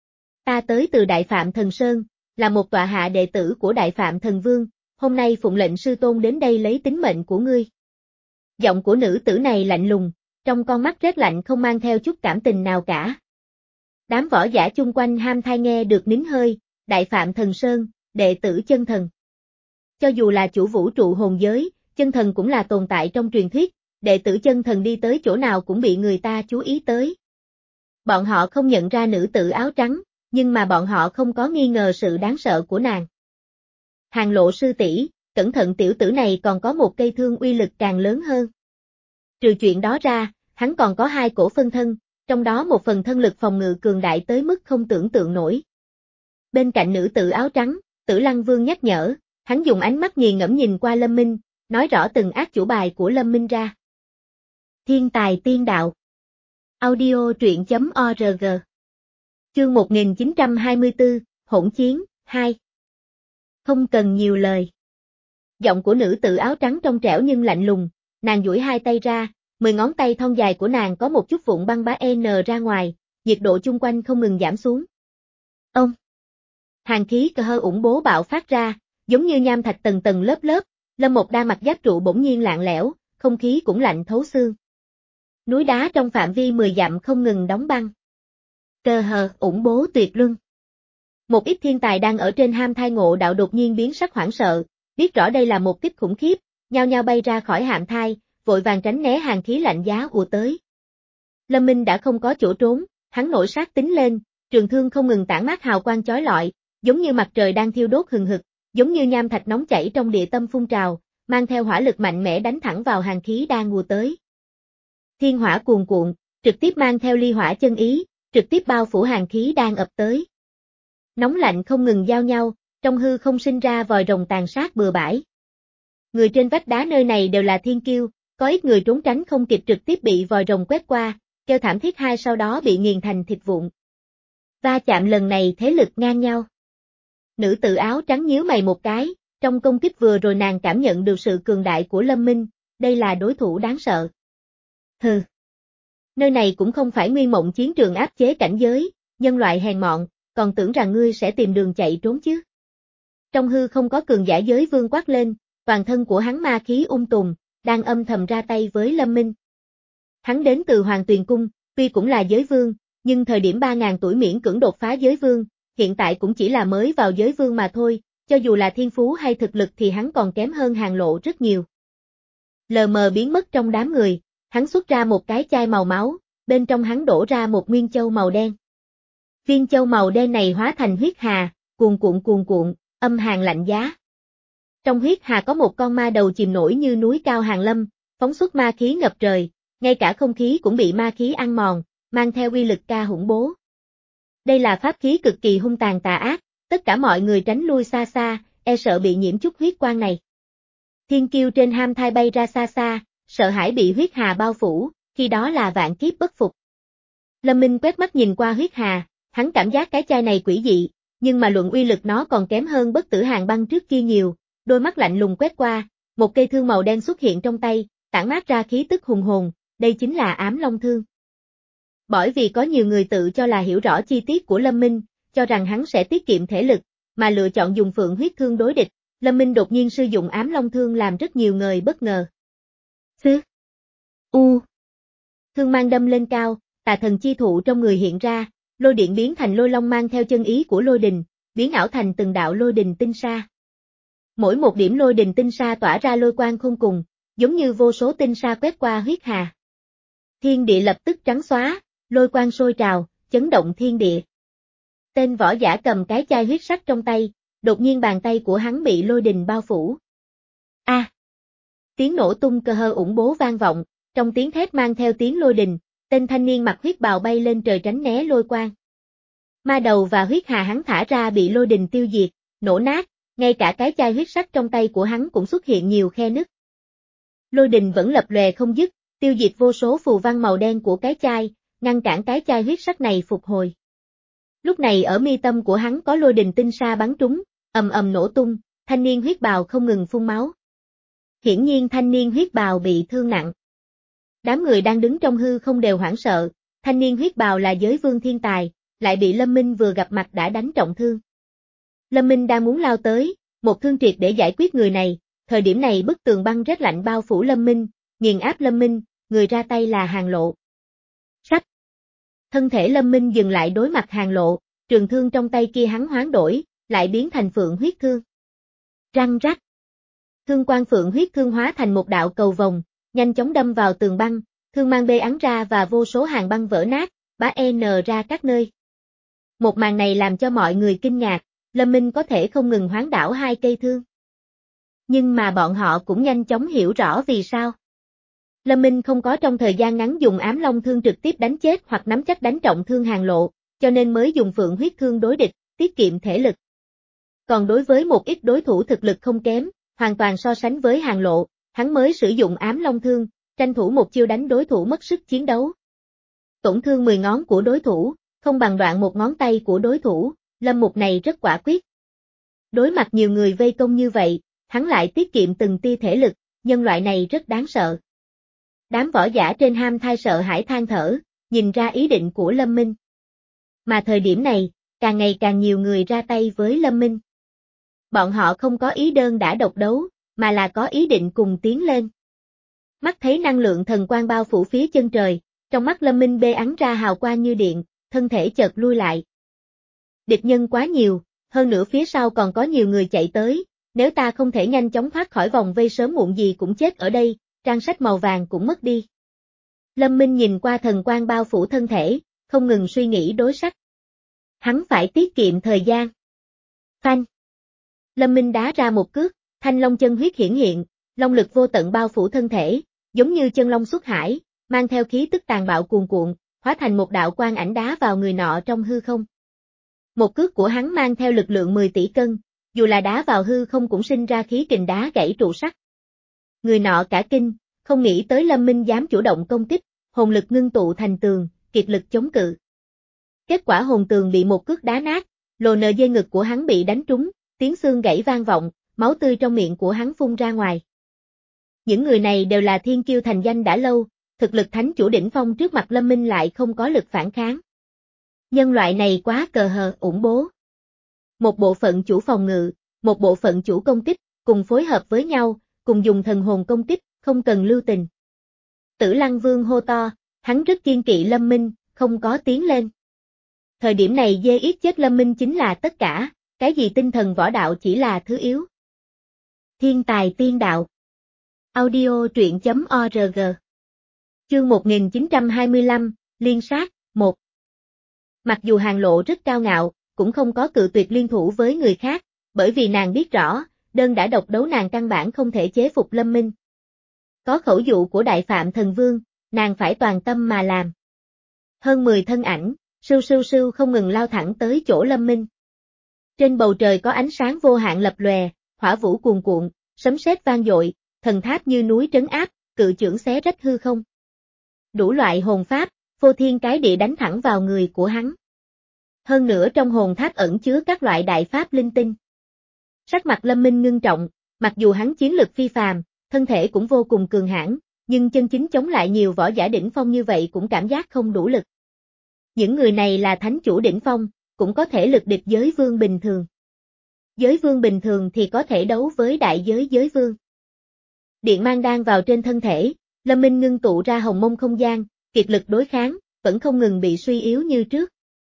Ta tới từ Đại Phạm Thần Sơn, là một tọa hạ đệ tử của Đại Phạm Thần Vương, hôm nay phụng lệnh sư tôn đến đây lấy tính mệnh của ngươi. Giọng của nữ tử này lạnh lùng, trong con mắt rét lạnh không mang theo chút cảm tình nào cả. Đám võ giả chung quanh ham thai nghe được nín hơi, Đại Phạm Thần Sơn, đệ tử chân thần. Cho dù là chủ vũ trụ hồn giới, chân thần cũng là tồn tại trong truyền thuyết, đệ tử chân thần đi tới chỗ nào cũng bị người ta chú ý tới. Bọn họ không nhận ra nữ tử áo trắng, nhưng mà bọn họ không có nghi ngờ sự đáng sợ của nàng. Hàng Lộ sư tỷ, cẩn thận tiểu tử này còn có một cây thương uy lực càng lớn hơn. Trừ chuyện đó ra, hắn còn có hai cổ phân thân, trong đó một phần thân lực phòng ngự cường đại tới mức không tưởng tượng nổi. Bên cạnh nữ tử áo trắng, Tử Lăng Vương nhắc nhở, hắn dùng ánh mắt nghiền ngẫm nhìn qua Lâm Minh, nói rõ từng ác chủ bài của Lâm Minh ra. Thiên tài tiên đạo. Audio truyện chấm org. Chương một nghìn chín trăm hai mươi tư, Hỗn chiến, hai. Không cần nhiều lời. Giọng của nữ tử áo trắng trong trẻo nhưng lạnh lùng, nàng duỗi hai tay ra, mười ngón tay thon dài của nàng có một chút vụn băng bá N ra ngoài, nhiệt độ chung quanh không ngừng giảm xuống. Ông! Hàn khí cơ hơ ủng bố bạo phát ra, giống như nham thạch tầng tầng lớp lớp, Lâm Một Đa mặt giáp trụ bỗng nhiên lạng lẽo, không khí cũng lạnh thấu xương. Núi đá trong phạm vi mười dặm không ngừng đóng băng. Cơ hờ ủng bố tuyệt luân. Một ít thiên tài đang ở trên ham thai ngộ đạo đột nhiên biến sắc hoảng sợ, biết rõ đây là một kích khủng khiếp, nhao nhao bay ra khỏi hạm thai, vội vàng tránh né hàn khí lạnh giá ùa tới. Lâm Minh đã không có chỗ trốn, hắn nổi sát tính lên, trường thương không ngừng tản mát hào quang chói lọi, giống như mặt trời đang thiêu đốt hừng hực, giống như nham thạch nóng chảy trong địa tâm phun trào, mang theo hỏa lực mạnh mẽ đánh thẳng vào hàn khí đang ùa tới. Thiên hỏa cuồn cuộn, trực tiếp mang theo ly hỏa chân ý, trực tiếp bao phủ hàn khí đang ập tới. Nóng lạnh không ngừng giao nhau, trong hư không sinh ra vòi rồng tàn sát bừa bãi. Người trên vách đá nơi này đều là thiên kiêu, có ít người trốn tránh không kịp trực tiếp bị vòi rồng quét qua, kêu thảm thiết hai sau đó bị nghiền thành thịt vụn. Va chạm lần này thế lực ngang nhau. Nữ tử áo trắng nhíu mày một cái, trong công kích vừa rồi nàng cảm nhận được sự cường đại của Lâm Minh, đây là đối thủ đáng sợ. Hừ. Nơi này cũng không phải Nguyên Mộng chiến trường áp chế cảnh giới, nhân loại hèn mọn, còn tưởng rằng ngươi sẽ tìm đường chạy trốn chứ. Trong hư không có cường giả giới vương quát lên, toàn thân của hắn ma khí ung tùm, đang âm thầm ra tay với Lâm Minh. Hắn đến từ Hoàng Tuyền Cung, tuy cũng là giới vương, nhưng thời điểm ba ngàn tuổi miễn cưỡng đột phá giới vương, hiện tại cũng chỉ là mới vào giới vương mà thôi, cho dù là thiên phú hay thực lực thì hắn còn kém hơn Hàng Lộ rất nhiều. Lờ mờ biến mất trong đám người, hắn xuất ra một cái chai màu máu, bên trong hắn đổ ra một nguyên châu màu đen. Viên châu màu đen này hóa thành huyết hà, cuồn cuộn cuồn cuộn, âm hàn lạnh giá. Trong huyết hà có một con ma đầu chìm nổi như núi cao hàng lâm, phóng xuất ma khí ngập trời, ngay cả không khí cũng bị ma khí ăn mòn, mang theo uy lực ca hủng bố. Đây là pháp khí cực kỳ hung tàn tà ác, tất cả mọi người tránh lui xa xa, e sợ bị nhiễm chút huyết quang này. Thiên kiêu trên ham thai bay ra xa xa, sợ hãi bị huyết hà bao phủ, khi đó là vạn kiếp bất phục. Lâm Minh quét mắt nhìn qua huyết hà, hắn cảm giác cái chai này quỷ dị, nhưng mà luận uy lực nó còn kém hơn bất tử hàng băng trước kia nhiều, đôi mắt lạnh lùng quét qua, một cây thương màu đen xuất hiện trong tay, tản mát ra khí tức hùng hồn, đây chính là ám long thương. Bởi vì có nhiều người tự cho là hiểu rõ chi tiết của Lâm Minh, cho rằng hắn sẽ tiết kiệm thể lực, mà lựa chọn dùng phượng huyết thương đối địch, Lâm Minh đột nhiên sử dụng ám long thương làm rất nhiều người bất ngờ. Xứ. U. Thương mang đâm lên cao, tà thần chi thụ trong người hiện ra, lôi điện biến thành lôi long mang theo chân ý của lôi đình, biến ảo thành từng đạo lôi đình tinh sa. Mỗi một điểm lôi đình tinh sa tỏa ra lôi quang không cùng, giống như vô số tinh sa quét qua huyết hà. Thiên địa lập tức trắng xóa, lôi quang sôi trào, chấn động thiên địa. Tên võ giả cầm cái chai huyết sắc trong tay, đột nhiên bàn tay của hắn bị lôi đình bao phủ. A! À. Tiếng nổ tung cơ hơ ủng bố vang vọng, trong tiếng thét mang theo tiếng lôi đình, tên thanh niên mặc huyết bào bay lên trời tránh né lôi quang. Ma đầu và huyết hà hắn thả ra bị lôi đình tiêu diệt, nổ nát, ngay cả cái chai huyết sắc trong tay của hắn cũng xuất hiện nhiều khe nứt. Lôi đình vẫn lập lòe không dứt, tiêu diệt vô số phù văn màu đen của cái chai, ngăn cản cái chai huyết sắc này phục hồi. Lúc này ở mi tâm của hắn có lôi đình tinh sa bắn trúng, ầm ầm nổ tung, thanh niên huyết bào không ngừng phun máu. Hiển nhiên thanh niên huyết bào bị thương nặng. Đám người đang đứng trong hư không đều hoảng sợ, thanh niên huyết bào là giới vương thiên tài, lại bị Lâm Minh vừa gặp mặt đã đánh trọng thương. Lâm Minh đang muốn lao tới, một thương triệt để giải quyết người này, thời điểm này bức tường băng rét lạnh bao phủ Lâm Minh, nghiền áp Lâm Minh, người ra tay là Hàn Lộ. Sách. Thân thể Lâm Minh dừng lại đối mặt Hàn Lộ, trường thương trong tay kia hắn hoán đổi, lại biến thành phượng huyết thương. Răng rắc. Thương quang phượng huyết thương hóa thành một đạo cầu vòng, nhanh chóng đâm vào tường băng, thương mang bê ắn ra và vô số hàng băng vỡ nát, bá n ra các nơi. Một màn này làm cho mọi người kinh ngạc, Lâm Minh có thể không ngừng hoán đảo hai cây thương. Nhưng mà bọn họ cũng nhanh chóng hiểu rõ vì sao. Lâm Minh không có trong thời gian ngắn dùng ám long thương trực tiếp đánh chết hoặc nắm chắc đánh trọng thương Hàn Lộ, cho nên mới dùng phượng huyết thương đối địch, tiết kiệm thể lực. Còn đối với một ít đối thủ thực lực không kém, hoàn toàn so sánh với Hàn Lộ, hắn mới sử dụng ám long thương, tranh thủ một chiêu đánh đối thủ mất sức chiến đấu. Tổn thương mười ngón của đối thủ, không bằng đoạn một ngón tay của đối thủ, Lâm Mục này rất quả quyết. Đối mặt nhiều người vây công như vậy, hắn lại tiết kiệm từng tia thể lực, nhân loại này rất đáng sợ. Đám võ giả trên ham thai sợ hãi than thở, nhìn ra ý định của Lâm Minh. Mà thời điểm này, càng ngày càng nhiều người ra tay với Lâm Minh. Bọn họ không có ý đơn đã độc đấu, mà là có ý định cùng tiến lên. Mắt thấy năng lượng thần quang bao phủ phía chân trời, trong mắt Lâm Minh bê ắn ra hào quang như điện, thân thể chợt lui lại. Địch nhân quá nhiều, hơn nữa phía sau còn có nhiều người chạy tới, nếu ta không thể nhanh chóng thoát khỏi vòng vây sớm muộn gì cũng chết ở đây, trang sách màu vàng cũng mất đi. Lâm Minh nhìn qua thần quang bao phủ thân thể, không ngừng suy nghĩ đối sách. Hắn phải tiết kiệm thời gian. Phanh. Lâm Minh đá ra một cước, thanh long chân huyết hiển hiện, long lực vô tận bao phủ thân thể, giống như chân long xuất hải, mang theo khí tức tàn bạo cuồn cuộn, hóa thành một đạo quang ảnh đá vào người nọ trong hư không. Một cước của hắn mang theo lực lượng mười tỷ cân, dù là đá vào hư không cũng sinh ra khí kình đá gãy trụ sắt. Người nọ cả kinh, không nghĩ tới Lâm Minh dám chủ động công kích, hồn lực ngưng tụ thành tường, kiệt lực chống cự. Kết quả hồn tường bị một cước đá nát, lồ nờ dây ngực của hắn bị đánh trúng, tiếng xương gãy vang vọng, máu tươi trong miệng của hắn phun ra ngoài. Những người này đều là thiên kiêu thành danh đã lâu, thực lực thánh chủ đỉnh phong trước mặt Lâm Minh lại không có lực phản kháng. Nhân loại này quá cờ hờ, ủng bố. Một bộ phận chủ phòng ngự, một bộ phận chủ công kích, cùng phối hợp với nhau, cùng dùng thần hồn công kích, không cần lưu tình. Tử Lăng Vương hô to, hắn rất kiên kỵ Lâm Minh, không có tiến lên. Thời điểm này dê yết chết Lâm Minh chính là tất cả, cái gì tinh thần võ đạo chỉ là thứ yếu. Thiên tài tiên đạo. Audio truyện chấm org. Chương một nghìn chín trăm hai mươi lăm, Liên sát, một. Mặc dù Hàn Lộ rất cao ngạo, cũng không có cự tuyệt liên thủ với người khác, bởi vì nàng biết rõ, đơn đã độc đấu nàng căn bản không thể chế phục Lâm Minh. Có khẩu dụ của Đại Phạm Thần Vương, nàng phải toàn tâm mà làm. Hơn mười thân ảnh, sưu sưu sưu không ngừng lao thẳng tới chỗ Lâm Minh. Trên bầu trời có ánh sáng vô hạn lập lòe, hỏa vũ cuồn cuộn, sấm sét vang dội, thần tháp như núi trấn áp, cự chưởng xé rách hư không. Đủ loại hồn pháp, phô thiên cái địa đánh thẳng vào người của hắn. Hơn nữa trong hồn tháp ẩn chứa các loại đại pháp linh tinh. Sắc mặt Lâm Minh ngưng trọng, mặc dù hắn chiến lực phi phàm, thân thể cũng vô cùng cường hãn, nhưng chân chính chống lại nhiều võ giả đỉnh phong như vậy cũng cảm giác không đủ lực. Những người này là thánh chủ đỉnh phong, cũng có thể lực địch giới vương bình thường. Giới vương bình thường thì có thể đấu với đại giới giới vương. Điện mang đang vào trên thân thể, Lâm Minh ngưng tụ ra hồng mông không gian, kiệt lực đối kháng, vẫn không ngừng bị suy yếu như trước.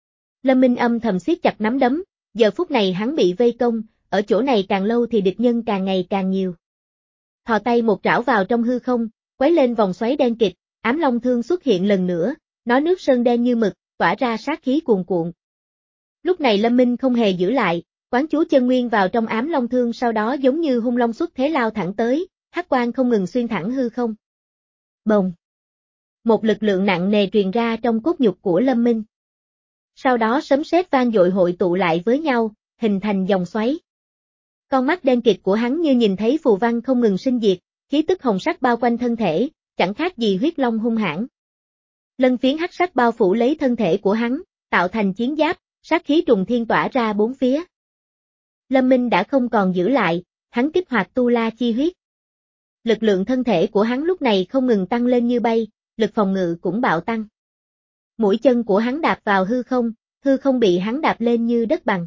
Lâm Minh âm thầm siết chặt nắm đấm, giờ phút này hắn bị vây công, ở chỗ này càng lâu thì địch nhân càng ngày càng nhiều. Thò tay một trảo vào trong hư không, quấy lên vòng xoáy đen kịt, ám long thương xuất hiện lần nữa, nó nước sơn đen như mực, tỏa ra sát khí cuồn cuộn. Lúc này Lâm Minh không hề giữ lại, quán chú chân nguyên vào trong ám long thương, sau đó giống như hung long xuất thế lao thẳng tới, hắc quang không ngừng xuyên thẳng hư không. Bồng. Một lực lượng nặng nề truyền ra trong cốt nhục của Lâm Minh. Sau đó sấm sét vang dội hội tụ lại với nhau, hình thành dòng xoáy. Con mắt đen kịt của hắn như nhìn thấy phù văn không ngừng sinh diệt, khí tức hồng sắc bao quanh thân thể, chẳng khác gì huyết long hung hãn. Lân phiến hắc sắc bao phủ lấy thân thể của hắn, tạo thành chiến giáp, sát khí trùng thiên tỏa ra bốn phía. Lâm Minh đã không còn giữ lại, hắn kích hoạt tu la chi huyết. Lực lượng thân thể của hắn lúc này không ngừng tăng lên như bay, lực phòng ngự cũng bạo tăng. Mũi chân của hắn đạp vào hư không, hư không bị hắn đạp lên như đất bằng.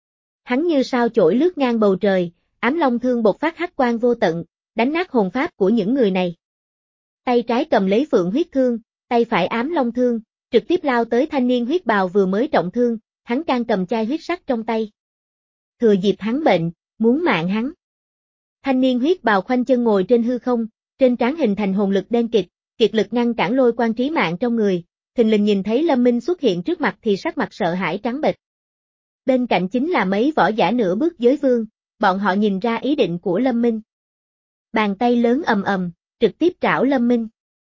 Hắn như sao chổi lướt ngang bầu trời, ám long thương bộc phát hắc quang vô tận, đánh nát hồn pháp của những người này. tay trái cầm lấy phượng huyết thương, tay phải ám long thương, trực tiếp lao tới thanh niên huyết bào vừa mới trọng thương, hắn can cầm chai huyết sắc trong tay. Thừa dịp hắn bệnh, muốn mạng hắn. Thanh niên huyết bào khoanh chân ngồi trên hư không, trên trán hình thành hồn lực đen kịt, kiệt lực ngăn cản lôi quan trí mạng trong người, thình lình nhìn thấy Lâm Minh xuất hiện trước mặt thì sắc mặt sợ hãi trắng bệch. Bên cạnh chính là mấy võ giả nửa bước giới vương, bọn họ nhìn ra ý định của Lâm Minh. Bàn tay lớn ầm ầm, trực tiếp trảo Lâm Minh.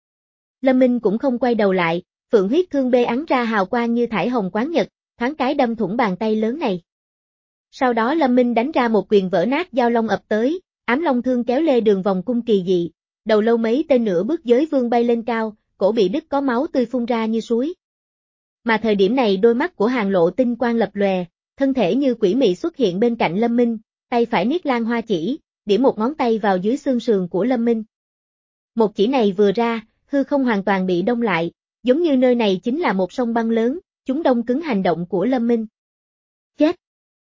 Lâm Minh cũng không quay đầu lại, phượng huyết thương bê ắn ra hào quang như thải hồng quán nhật, thoáng cái đâm thủng bàn tay lớn này. Sau đó Lâm Minh đánh ra một quyền vỡ nát giao long ập tới, ám long thương kéo lê đường vòng cung kỳ dị, đầu lâu mấy tên nửa bước giới vương bay lên cao, cổ bị đứt có máu tươi phun ra như suối. Mà thời điểm này đôi mắt của Hàn Lộ tinh quang lập lòe, thân thể như quỷ mị xuất hiện bên cạnh Lâm Minh, tay phải niết lan hoa chỉ, điểm một ngón tay vào dưới xương sườn của Lâm Minh. Một chỉ này vừa ra, hư không hoàn toàn bị đông lại, giống như nơi này chính là một sông băng lớn, chúng đông cứng hành động của Lâm Minh. Chết!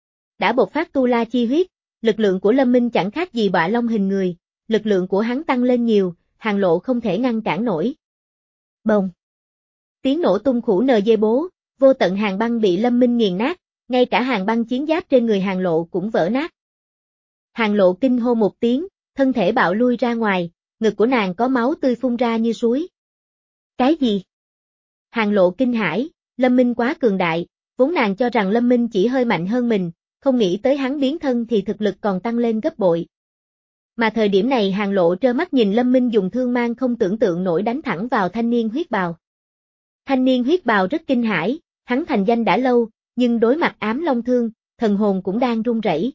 Đã bộc phát tu la chi huyết, lực lượng của Lâm Minh chẳng khác gì bọa long hình người, lực lượng của hắn tăng lên nhiều, Hàn Lộ không thể ngăn cản nổi. Bồng! Tiếng nổ tung khủ nờ dê bố, vô tận hàng băng bị Lâm Minh nghiền nát, ngay cả hàng băng chiến giáp trên người Hàn Lộ cũng vỡ nát. Hàn Lộ kinh hô một tiếng, thân thể bạo lui ra ngoài, ngực của nàng có máu tươi phun ra như suối. Cái gì? Hàn Lộ kinh hãi, Lâm Minh quá cường đại, vốn nàng cho rằng Lâm Minh chỉ hơi mạnh hơn mình, không nghĩ tới hắn biến thân thì thực lực còn tăng lên gấp bội. Mà thời điểm này Hàn Lộ trơ mắt nhìn Lâm Minh dùng thương mang không tưởng tượng nổi đánh thẳng vào thanh niên huyết bào. Thanh niên huyết bào rất kinh hãi, hắn thành danh đã lâu, nhưng đối mặt ám long thương, thần hồn cũng đang run rẩy.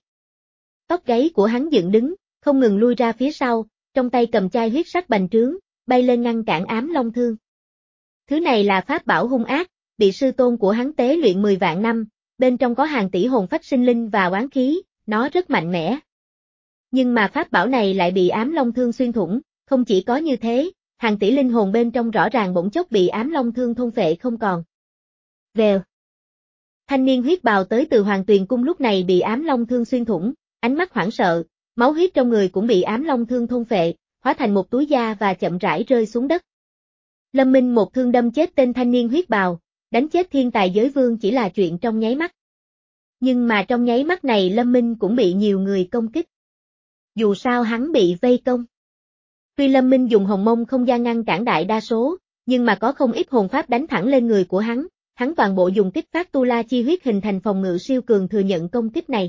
Tóc gáy của hắn dựng đứng, không ngừng lui ra phía sau, trong tay cầm chai huyết sắc bành trướng, bay lên ngăn cản ám long thương. Thứ này là pháp bảo hung ác, bị sư tôn của hắn tế luyện mười vạn năm, bên trong có hàng tỷ hồn phách sinh linh và oán khí, nó rất mạnh mẽ. Nhưng mà pháp bảo này lại bị ám long thương xuyên thủng, không chỉ có như thế, hàng tỷ linh hồn bên trong rõ ràng bỗng chốc bị ám long thương thôn phệ không còn. Vèo. Thanh niên huyết bào tới từ Hoàng Tuyền Cung lúc này bị ám long thương xuyên thủng, ánh mắt hoảng sợ, máu huyết trong người cũng bị ám long thương thôn phệ, hóa thành một túi da và chậm rãi rơi xuống đất. Lâm Minh một thương đâm chết tên thanh niên huyết bào, đánh chết thiên tài giới vương chỉ là chuyện trong nháy mắt. Nhưng mà trong nháy mắt này Lâm Minh cũng bị nhiều người công kích. Dù sao hắn bị vây công. Tuy Lâm Minh dùng hồng mông không gian ngăn cản đại đa số, nhưng mà có không ít hồn pháp đánh thẳng lên người của hắn, hắn toàn bộ dùng kích phát tu la chi huyết hình thành phòng ngự siêu cường thừa nhận công kích này.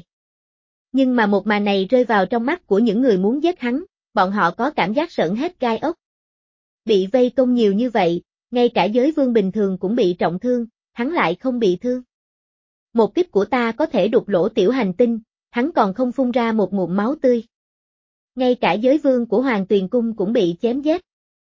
Nhưng mà một màn này rơi vào trong mắt của những người muốn giết hắn, bọn họ có cảm giác sởn hết gai ốc. Bị vây công nhiều như vậy, ngay cả giới vương bình thường cũng bị trọng thương, hắn lại không bị thương. Một kích của ta có thể đục lỗ tiểu hành tinh, hắn còn không phun ra một ngụm máu tươi. Ngay cả giới vương của Hoàng Tuyền Cung cũng bị chém giết.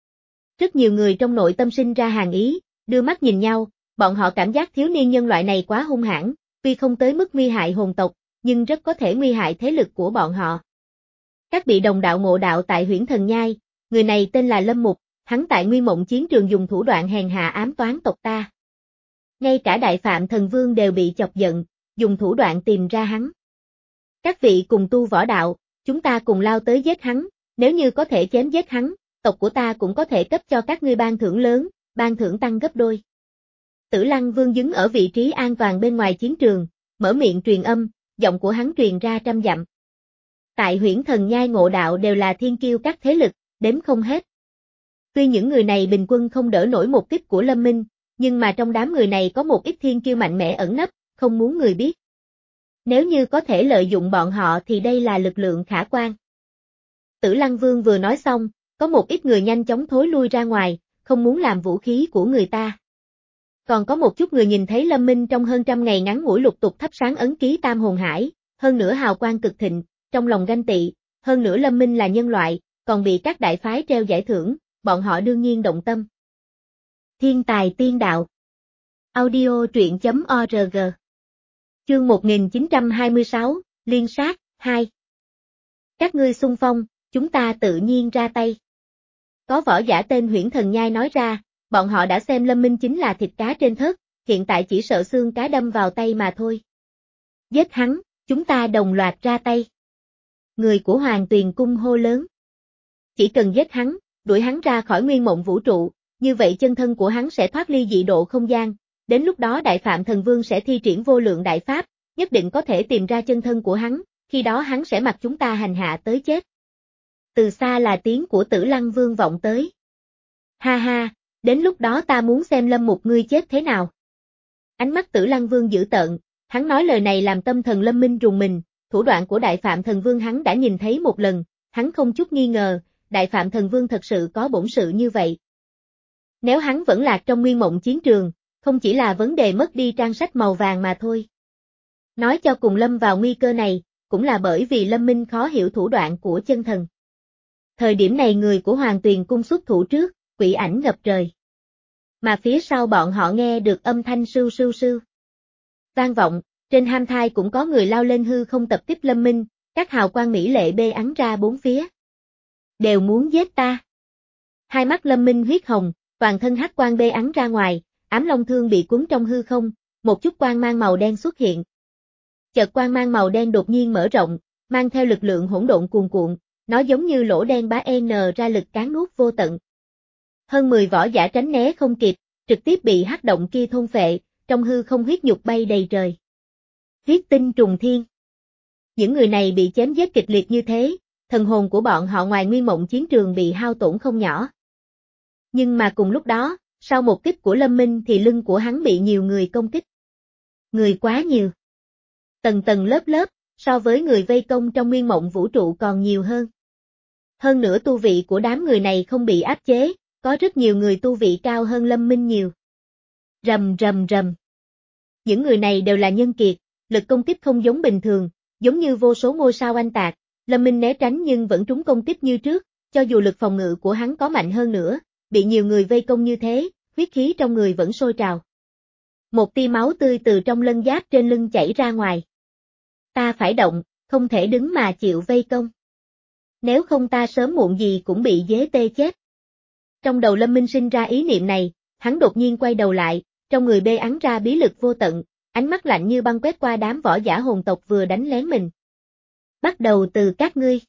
Rất nhiều người trong nội tâm sinh ra hàn ý, đưa mắt nhìn nhau, bọn họ cảm giác thiếu niên nhân loại này quá hung hãn, tuy không tới mức nguy hại hồn tộc, nhưng rất có thể nguy hại thế lực của bọn họ. Các vị đồng đạo ngộ đạo tại Huyễn Thần Nhai, người này tên là Lâm Mục, hắn tại Nguyên Mộng chiến trường dùng thủ đoạn hèn hạ ám toán tộc ta. Ngay cả Đại Phạm Thần Vương đều bị chọc giận, dùng thủ đoạn tìm ra hắn. Các vị cùng tu võ đạo, chúng ta cùng lao tới giết hắn, nếu như có thể chém giết hắn, tộc của ta cũng có thể cấp cho các ngươi ban thưởng lớn, ban thưởng tăng gấp đôi. Tử Lăng Vương đứng ở vị trí an toàn bên ngoài chiến trường, mở miệng truyền âm, giọng của hắn truyền ra trăm dặm. Tại Huyễn Thần Nhai ngộ đạo đều là thiên kiêu các thế lực, đếm không hết. Tuy những người này bình quân không đỡ nổi một kích của Lâm Minh, nhưng mà trong đám người này có một ít thiên kiêu mạnh mẽ ẩn nấp, không muốn người biết. Nếu như có thể lợi dụng bọn họ thì đây là lực lượng khả quan. Tử Lăng Vương vừa nói xong, có một ít người nhanh chóng thối lui ra ngoài, không muốn làm vũ khí của người ta. Còn có một chút người nhìn thấy Lâm Minh trong hơn trăm ngày ngắn ngủi lục tục thắp sáng ấn ký Tam Hồn Hải, hơn nữa hào quang cực thịnh, trong lòng ganh tị, hơn nữa Lâm Minh là nhân loại, còn bị các đại phái treo giải thưởng, bọn họ đương nhiên động tâm. Thiên tài tiên đạo. Audio truyện chấm org. Chương một nghìn chín trăm hai mươi sáu, Liên sát, hai. Các ngươi xung phong, chúng ta tự nhiên ra tay. Có võ giả tên Huyễn Thần Nhai nói ra, bọn họ đã xem Lâm Minh chính là thịt cá trên thớt, hiện tại chỉ sợ xương cá đâm vào tay mà thôi. Giết hắn, chúng ta đồng loạt ra tay. Người của Hoàng Tuyền Cung hô lớn. Chỉ cần giết hắn, đuổi hắn ra khỏi nguyên mộng vũ trụ, như vậy chân thân của hắn sẽ thoát ly dị độ không gian, đến lúc đó Đại Phạm Thần Vương sẽ thi triển vô lượng đại pháp, nhất định có thể tìm ra chân thân của hắn, khi đó hắn sẽ mặc chúng ta hành hạ tới chết. Từ xa là tiếng của Tử Lăng Vương vọng tới. Ha ha, đến lúc đó ta muốn xem Lâm Mục ngươi chết thế nào. Ánh mắt Tử Lăng Vương dữ tợn, hắn nói lời này làm tâm thần Lâm Minh rùng mình, thủ đoạn của Đại Phạm Thần Vương hắn đã nhìn thấy một lần, hắn không chút nghi ngờ, Đại Phạm Thần Vương thật sự có bổn sự như vậy. Nếu hắn vẫn lạc trong nguyên mộng chiến trường, không chỉ là vấn đề mất đi trang sách màu vàng mà thôi. Nói cho cùng lâm vào nguy cơ này, cũng là bởi vì Lâm Minh khó hiểu thủ đoạn của chân thần. Thời điểm này người của Hoàng Tuyền Cung xuất thủ trước, quỷ ảnh ngập trời. Mà phía sau bọn họ nghe được âm thanh sưu sưu sưu. Vang vọng, trên ham thai cũng có người lao lên hư không tập tiếp Lâm Minh, các hào quang mỹ lệ bê ắn ra bốn phía. Đều muốn giết ta. Hai mắt Lâm Minh huyết hồng, toàn thân hắc quang bê ắn ra ngoài, ám long thương bị cuốn trong hư không, một chút quang mang màu đen xuất hiện. Chợt quang mang màu đen đột nhiên mở rộng, mang theo lực lượng hỗn độn cuồn cuộn, nó giống như lỗ đen bá N ra lực cán nuốt vô tận. Hơn mười võ giả tránh né không kịp, trực tiếp bị hắc động kia thôn phệ, trong hư không huyết nhục bay đầy trời. Huyết tinh trùng thiên. Những người này bị chém giết kịch liệt như thế, thần hồn của bọn họ ngoài nguyên mộng chiến trường bị hao tổn không nhỏ. Nhưng mà cùng lúc đó, sau một kích của Lâm Minh thì lưng của hắn bị nhiều người công kích. Người quá nhiều. Tầng tầng lớp lớp, so với người vây công trong nguyên mộng vũ trụ còn nhiều hơn. Hơn nữa tu vị của đám người này không bị áp chế, có rất nhiều người tu vị cao hơn Lâm Minh nhiều. Rầm rầm rầm. Những người này đều là nhân kiệt, lực công kích không giống bình thường, giống như vô số ngôi sao oanh tạc, Lâm Minh né tránh nhưng vẫn trúng công kích như trước, cho dù lực phòng ngự của hắn có mạnh hơn nữa, bị nhiều người vây công như thế, huyết khí trong người vẫn sôi trào. Một tia máu tươi từ trong lân giáp trên lưng chảy ra ngoài. Ta phải động, không thể đứng mà chịu vây công. Nếu không ta sớm muộn gì cũng bị dế tê chết. Trong đầu Lâm Minh sinh ra ý niệm này, hắn đột nhiên quay đầu lại, trong người bê ắn ra bí lực vô tận, ánh mắt lạnh như băng quét qua đám võ giả hồn tộc vừa đánh lén mình. Bắt đầu từ các ngươi.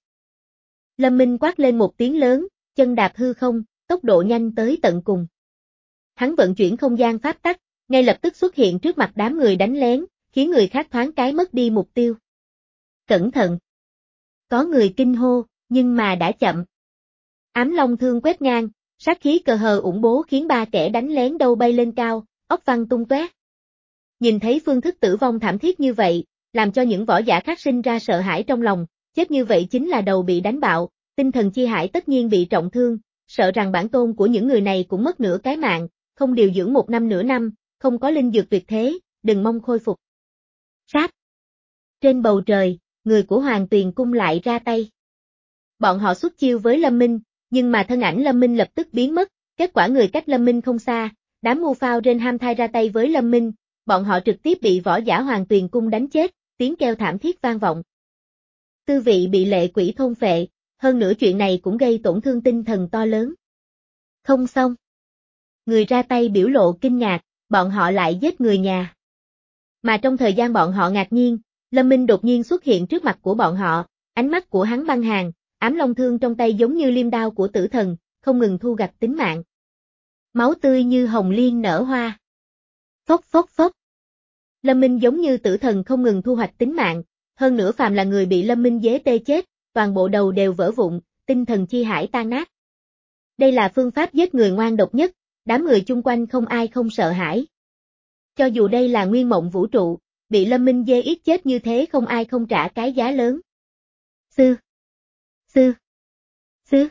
Lâm Minh quát lên một tiếng lớn, chân đạp hư không, tốc độ nhanh tới tận cùng. Hắn vận chuyển không gian pháp tắc, ngay lập tức xuất hiện trước mặt đám người đánh lén, khiến người khác thoáng cái mất đi mục tiêu. Cẩn thận! Có người kinh hô, nhưng mà đã chậm. Ám long thương quét ngang, sát khí cờ hờ ủng bố khiến ba kẻ đánh lén đầu bay lên cao, óc văng tung tóe. Nhìn thấy phương thức tử vong thảm thiết như vậy, làm cho những võ giả khác sinh ra sợ hãi trong lòng, chết như vậy chính là đầu bị đánh bạo, tinh thần chi hải tất nhiên bị trọng thương, sợ rằng bản tôn của những người này cũng mất nửa cái mạng, không điều dưỡng một năm nửa năm, không có linh dược tuyệt thế, đừng mong khôi phục. Sát! Trên bầu trời, người của Hoàng Tuyền Cung lại ra tay. Bọn họ xuất chiêu với Lâm Minh, nhưng mà thân ảnh Lâm Minh lập tức biến mất, kết quả người cách Lâm Minh không xa, đám ngu phao trên ham thai ra tay với Lâm Minh, bọn họ trực tiếp bị võ giả Hoàng Tuyền Cung đánh chết, tiếng kêu thảm thiết vang vọng. Tư vị bị lệ quỷ thôn phệ, hơn nữa chuyện này cũng gây tổn thương tinh thần to lớn. Không xong. Người ra tay biểu lộ kinh ngạc, bọn họ lại giết người nhà. Mà trong thời gian bọn họ ngạc nhiên, Lâm Minh đột nhiên xuất hiện trước mặt của bọn họ, ánh mắt của hắn băng hàn, ám long thương trong tay giống như liêm đao của tử thần, không ngừng thu gặt tính mạng. Máu tươi như hồng liên nở hoa. Phốc phốc phốc. Lâm Minh giống như tử thần không ngừng thu hoạch tính mạng, hơn nữa phàm là người bị Lâm Minh dế tê chết, toàn bộ đầu đều vỡ vụn, tinh thần chi hải tan nát. Đây là phương pháp giết người ngoan độc nhất, đám người chung quanh không ai không sợ hãi. Cho dù đây là nguyên mộng vũ trụ, bị Lâm Minh dê ít chết như thế không ai không trả cái giá lớn. Sư. Sư. Sư.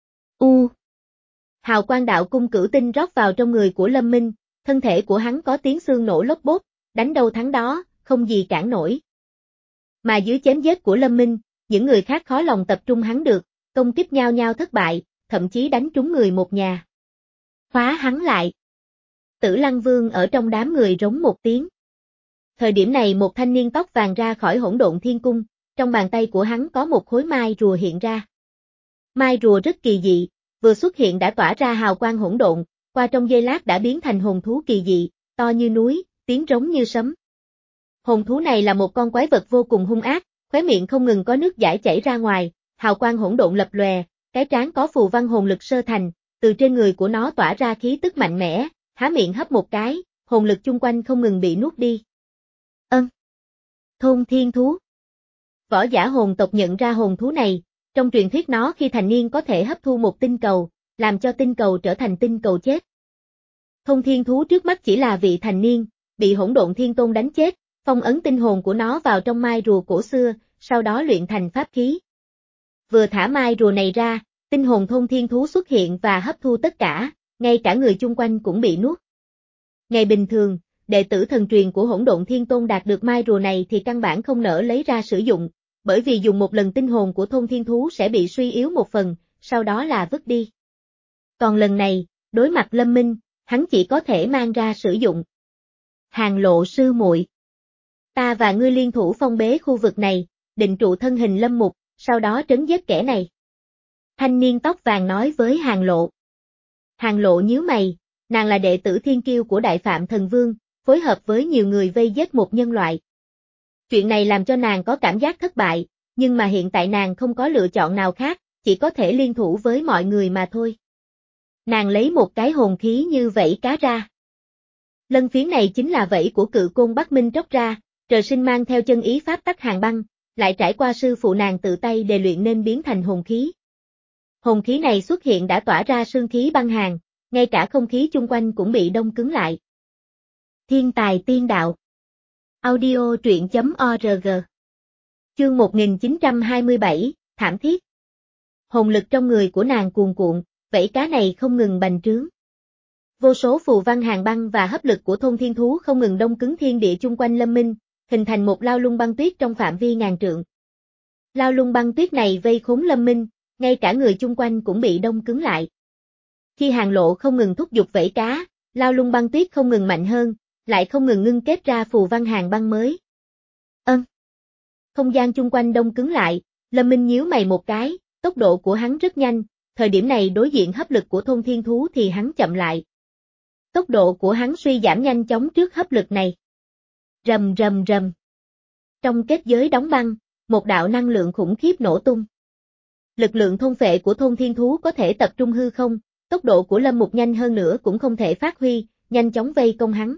U. Hào quang đạo cung cửu tinh rót vào trong người của Lâm Minh, thân thể của hắn có tiếng xương nổ lốp bốp, đánh đâu thắng đó, không gì cản nổi. Mà dưới chém giết của Lâm Minh, những người khác khó lòng tập trung hắn được, công kích nhau nhau thất bại, thậm chí đánh trúng người một nhà. Khóa hắn lại. Tử Lăng Vương ở trong đám người rống một tiếng. Thời điểm này một thanh niên tóc vàng ra khỏi hỗn độn thiên cung, trong bàn tay của hắn có một khối mai rùa hiện ra. Mai rùa rất kỳ dị, vừa xuất hiện đã tỏa ra hào quang hỗn độn, qua trong giây lát đã biến thành hồn thú kỳ dị, to như núi, tiếng rống như sấm. Hồn thú này là một con quái vật vô cùng hung ác, khóe miệng không ngừng có nước dãi chảy ra ngoài, hào quang hỗn độn lập lòe, cái trán có phù văn hồn lực sơ thành, từ trên người của nó tỏa ra khí tức mạnh mẽ, há miệng hấp một cái, hồn lực chung quanh không ngừng bị nuốt đi. Ân. Thôn thiên thú. Võ giả hồn tộc nhận ra hồn thú này, trong truyền thuyết nó khi thành niên có thể hấp thu một tinh cầu, làm cho tinh cầu trở thành tinh cầu chết. Thôn thiên thú trước mắt chỉ là vị thành niên, bị hỗn độn thiên tôn đánh chết, phong ấn tinh hồn của nó vào trong mai rùa cổ xưa, sau đó luyện thành pháp khí. Vừa thả mai rùa này ra, tinh hồn thôn thiên thú xuất hiện và hấp thu tất cả, ngay cả người chung quanh cũng bị nuốt. Ngày bình thường, đệ tử thần truyền của hỗn độn thiên tôn đạt được mai rùa này thì căn bản không nỡ lấy ra sử dụng, bởi vì dùng một lần tinh hồn của thôn thiên thú sẽ bị suy yếu một phần, sau đó là vứt đi. Còn lần này, đối mặt Lâm Minh, hắn chỉ có thể mang ra sử dụng. Hàng Lộ sư muội, ta và ngươi liên thủ phong bế khu vực này, định trụ thân hình Lâm Mục, sau đó trấn giết kẻ này. Thanh niên tóc vàng nói với Hàng Lộ. Hàng Lộ nhíu mày, nàng là đệ tử thiên kiêu của Đại Phạm Thần Vương, phối hợp với nhiều người vây giết một nhân loại. Chuyện này làm cho nàng có cảm giác thất bại, nhưng mà hiện tại nàng không có lựa chọn nào khác, chỉ có thể liên thủ với mọi người mà thôi. Nàng lấy một cái hồn khí như vẫy cá ra. Lân phiến này chính là vẫy của cự côn Bắc Minh tróc ra, trời sinh mang theo chân ý pháp tắc hàng băng, lại trải qua sư phụ nàng tự tay đề luyện nên biến thành hồn khí. Hồn khí này xuất hiện đã tỏa ra sương khí băng hàn, ngay cả không khí chung quanh cũng bị đông cứng lại. Thiên tài tiên đạo. Audio truyện chấm org. Chương một nghìn chín trăm hai mươi bảy, thảm thiết. Hồn lực trong người của nàng cuồn cuộn, vẫy cá này không ngừng bành trướng. Vô số phù văn hàng băng và hấp lực của thôn thiên thú không ngừng đông cứng thiên địa chung quanh Lâm Minh, hình thành một lao lung băng tuyết trong phạm vi ngàn trượng. Lao lung băng tuyết này vây khốn Lâm Minh, ngay cả người chung quanh cũng bị đông cứng lại. Khi Hàng Lộ không ngừng thúc giục vẫy cá, lao lung băng tuyết không ngừng mạnh hơn, lại không ngừng ngưng kết ra phù văn hàng băng mới. Ân. Không gian chung quanh đông cứng lại, Lâm Minh nhíu mày một cái, tốc độ của hắn rất nhanh, thời điểm này đối diện hấp lực của thôn thiên thú thì hắn chậm lại. Tốc độ của hắn suy giảm nhanh chóng trước hấp lực này. Rầm rầm rầm. Trong kết giới đóng băng, một đạo năng lượng khủng khiếp nổ tung. Lực lượng thôn phệ của thôn thiên thú có thể tập trung hư không, tốc độ của Lâm Mục nhanh hơn nữa cũng không thể phát huy, nhanh chóng vây công hắn.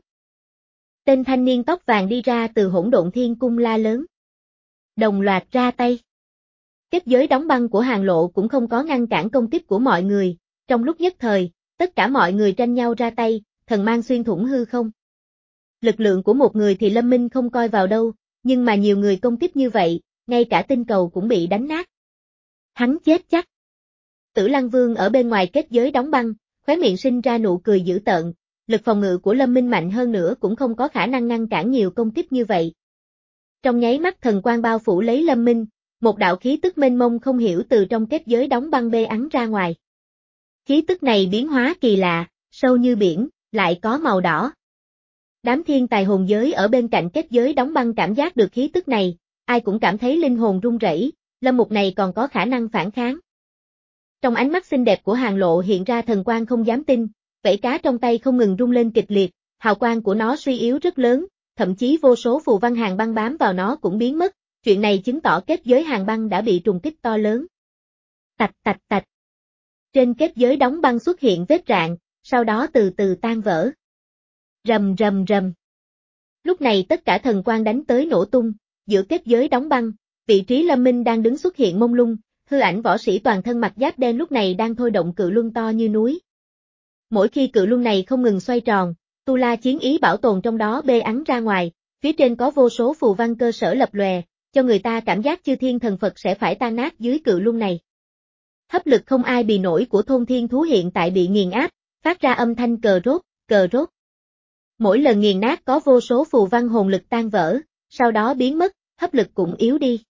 Tên thanh niên tóc vàng đi ra từ hỗn độn thiên cung la lớn. Đồng loạt ra tay. Kết giới đóng băng của Hàng Lộ cũng không có ngăn cản công kích của mọi người, trong lúc nhất thời, tất cả mọi người tranh nhau ra tay, thần mang xuyên thủng hư không. Lực lượng của một người thì Lâm Minh không coi vào đâu, nhưng mà nhiều người công kích như vậy, ngay cả tinh cầu cũng bị đánh nát. Hắn chết chắc. Tử Lăng Vương ở bên ngoài kết giới đóng băng, khóe miệng sinh ra nụ cười dữ tợn, lực phòng ngự của Lâm Minh mạnh hơn nữa cũng không có khả năng ngăn cản nhiều công kích như vậy. Trong nháy mắt thần quang bao phủ lấy Lâm Minh, một đạo khí tức mênh mông không hiểu từ trong kết giới đóng băng bê ắn ra ngoài. Khí tức này biến hóa kỳ lạ, sâu như biển, lại có màu đỏ. Đám thiên tài hồn giới ở bên cạnh kết giới đóng băng cảm giác được khí tức này, ai cũng cảm thấy linh hồn run rẩy, Lâm Mục này còn có khả năng phản kháng. Trong ánh mắt xinh đẹp của Hàng Lộ hiện ra thần quang không dám tin, vẫy cá trong tay không ngừng rung lên kịch liệt, hào quang của nó suy yếu rất lớn, thậm chí vô số phù văn hàng băng bám vào nó cũng biến mất, chuyện này chứng tỏ kết giới hàng băng đã bị trùng kích to lớn. Tạch tạch tạch. Trên kết giới đóng băng xuất hiện vết rạn, sau đó từ từ tan vỡ. Rầm rầm rầm. Lúc này tất cả thần quang đánh tới nổ tung, giữa kết giới đóng băng, vị trí Lâm Minh đang đứng xuất hiện mông lung, hư ảnh võ sĩ toàn thân mặc giáp đen lúc này đang thôi động cự luân to như núi. Mỗi khi cự luân này không ngừng xoay tròn, tu la chiến ý bảo tồn trong đó bê ắn ra ngoài, phía trên có vô số phù văn cơ sở lập lòe, cho người ta cảm giác chư thiên thần Phật sẽ phải tan nát dưới cự luân này. Hấp lực không ai bì nổi của thôn thiên thú hiện tại bị nghiền áp, phát ra âm thanh cờ rốt, cờ rốt. Mỗi lần nghiền nát có vô số phù văn hồn lực tan vỡ, sau đó biến mất, hấp lực cũng yếu đi.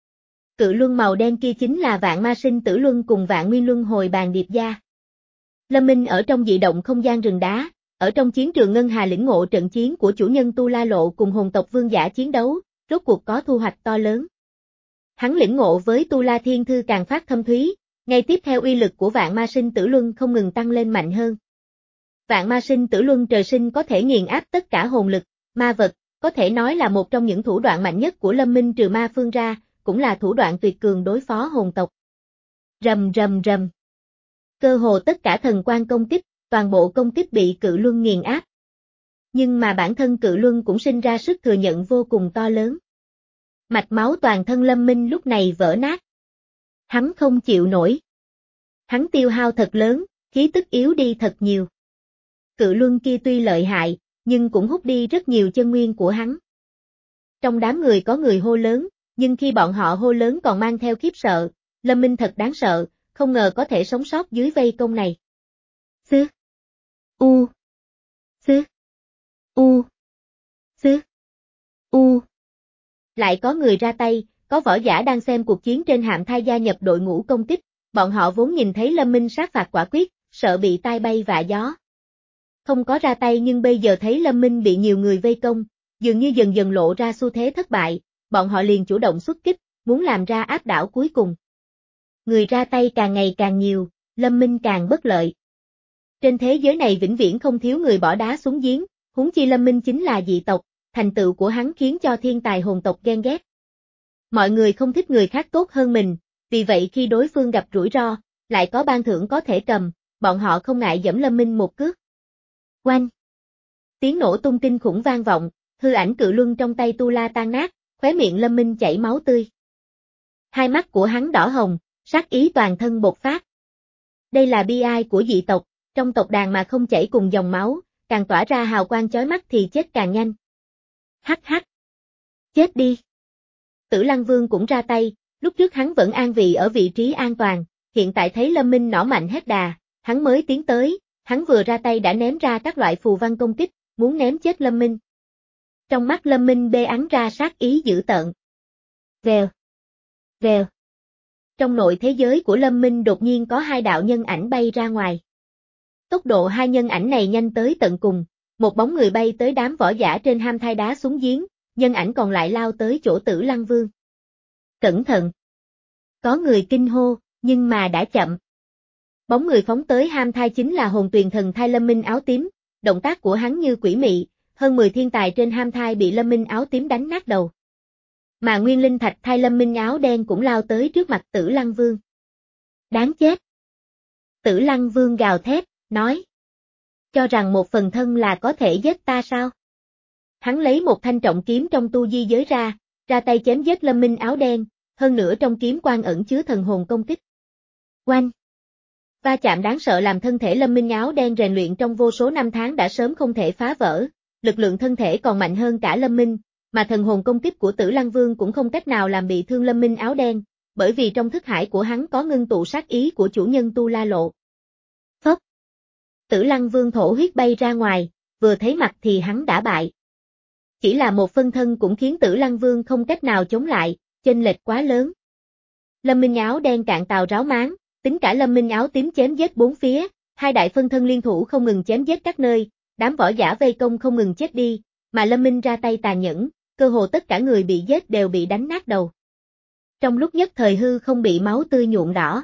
Cự luân màu đen kia chính là Vạn Ma Sinh Tử Luân cùng Vạn Nguyên Luân Hồi Bàn Điệp Gia. Lâm Minh ở trong dị động không gian rừng đá, ở trong chiến trường Ngân Hà lĩnh ngộ trận chiến của chủ nhân Tu La Lộ cùng hồn tộc vương giả chiến đấu, rốt cuộc có thu hoạch to lớn. Hắn lĩnh ngộ với Tu La Thiên Thư càng phát thâm thúy, ngay tiếp theo uy lực của Vạn Ma Sinh Tử Luân không ngừng tăng lên mạnh hơn. Vạn Ma Sinh Tử Luân trời sinh có thể nghiền áp tất cả hồn lực, ma vật, có thể nói là một trong những thủ đoạn mạnh nhất của Lâm Minh trừ ma phương ra, cũng là thủ đoạn tuyệt cường đối phó hồn tộc. Rầm rầm rầm. Cơ hồ tất cả thần quan công kích, toàn bộ công kích bị Cự Luân nghiền áp. Nhưng mà bản thân Cự Luân cũng sinh ra sức thừa nhận vô cùng to lớn. Mạch máu toàn thân Lâm Minh lúc này vỡ nát. Hắn không chịu nổi. Hắn tiêu hao thật lớn, khí tức yếu đi thật nhiều. Cự Luân kia tuy lợi hại, nhưng cũng hút đi rất nhiều chân nguyên của hắn. Trong đám người có người hô lớn, nhưng khi bọn họ hô lớn còn mang theo khiếp sợ, Lâm Minh thật đáng sợ, không ngờ có thể sống sót dưới vây công này. Xứ. U. Xứ. U. Xứ. U. Lại có người ra tay, có võ giả đang xem cuộc chiến trên hạm thai gia nhập đội ngũ công kích, bọn họ vốn nhìn thấy Lâm Minh sát phạt quả quyết, sợ bị tai bay vạ gió. Không có ra tay nhưng bây giờ thấy Lâm Minh bị nhiều người vây công, dường như dần dần lộ ra xu thế thất bại, bọn họ liền chủ động xuất kích, muốn làm ra áp đảo cuối cùng. Người ra tay càng ngày càng nhiều, Lâm Minh càng bất lợi. Trên thế giới này vĩnh viễn không thiếu người bỏ đá xuống giếng, huống chi Lâm Minh chính là dị tộc, thành tựu của hắn khiến cho thiên tài hồn tộc ghen ghét. Mọi người không thích người khác tốt hơn mình, vì vậy khi đối phương gặp rủi ro, lại có ban thưởng có thể cầm, bọn họ không ngại giẫm Lâm Minh một cước. Oanh! Tiếng nổ tung kinh khủng vang vọng, hư ảnh Cự Luân trong tay Tu La tan nát, khóe miệng Lâm Minh chảy máu tươi. Hai mắt của hắn đỏ hồng, sát ý toàn thân bộc phát. Đây là bi ai của dị tộc, trong tộc đàn mà không chảy cùng dòng máu, càng tỏa ra hào quang chói mắt thì chết càng nhanh. Hắc hắc! Chết đi! Tử Lăng Vương cũng ra tay, lúc trước hắn vẫn an vị ở vị trí an toàn, hiện tại thấy Lâm Minh nỏ mạnh hết đà, hắn mới tiến tới, hắn vừa ra tay đã ném ra các loại phù văn công kích, muốn ném chết Lâm Minh. Trong mắt Lâm Minh bê ắn ra sát ý dữ tợn. Vèo. Vèo. Trong nội thế giới của Lâm Minh đột nhiên có hai đạo nhân ảnh bay ra ngoài. Tốc độ hai nhân ảnh này nhanh tới tận cùng, một bóng người bay tới đám võ giả trên ham thai đá xuống giếng, nhân ảnh còn lại lao tới chỗ Tử Lăng Vương. Cẩn thận! Có người kinh hô, nhưng mà đã chậm. Bóng người phóng tới ham thai chính là hồn tuyền thần thai Lâm Minh áo tím, động tác của hắn như quỷ mị, hơn mười thiên tài trên ham thai bị Lâm Minh áo tím đánh nát đầu. Mà nguyên linh thạch thai Lâm Minh áo đen cũng lao tới trước mặt Tử Lăng Vương. Đáng chết! Tử Lăng Vương gào thét, nói. Cho rằng một phần thân là có thể giết ta sao? Hắn lấy một thanh trọng kiếm trong tu di giới ra, ra tay chém giết Lâm Minh áo đen, hơn nữa trong kiếm quan ẩn chứa thần hồn công kích. Oanh! Va chạm đáng sợ làm thân thể Lâm Minh áo đen rèn luyện trong vô số năm tháng đã sớm không thể phá vỡ, lực lượng thân thể còn mạnh hơn cả Lâm Minh, mà thần hồn công kích của Tử Lăng Vương cũng không cách nào làm bị thương Lâm Minh áo đen, bởi vì trong thức hải của hắn có ngưng tụ sát ý của chủ nhân Tu La Lộ. Phốc! Tử Lăng Vương thổ huyết bay ra ngoài, vừa thấy mặt thì hắn đã bại. Chỉ là một phân thân cũng khiến Tử Lăng Vương không cách nào chống lại, chênh lệch quá lớn. Lâm Minh áo đen cạn tàu ráo máng, tính cả Lâm Minh áo tím chém giết bốn phía, hai đại phân thân liên thủ không ngừng chém giết các nơi, đám võ giả vây công không ngừng chết đi, mà Lâm Minh ra tay tàn nhẫn, cơ hồ tất cả người bị giết đều bị đánh nát đầu. Trong lúc nhất thời hư không bị máu tươi nhuộm đỏ.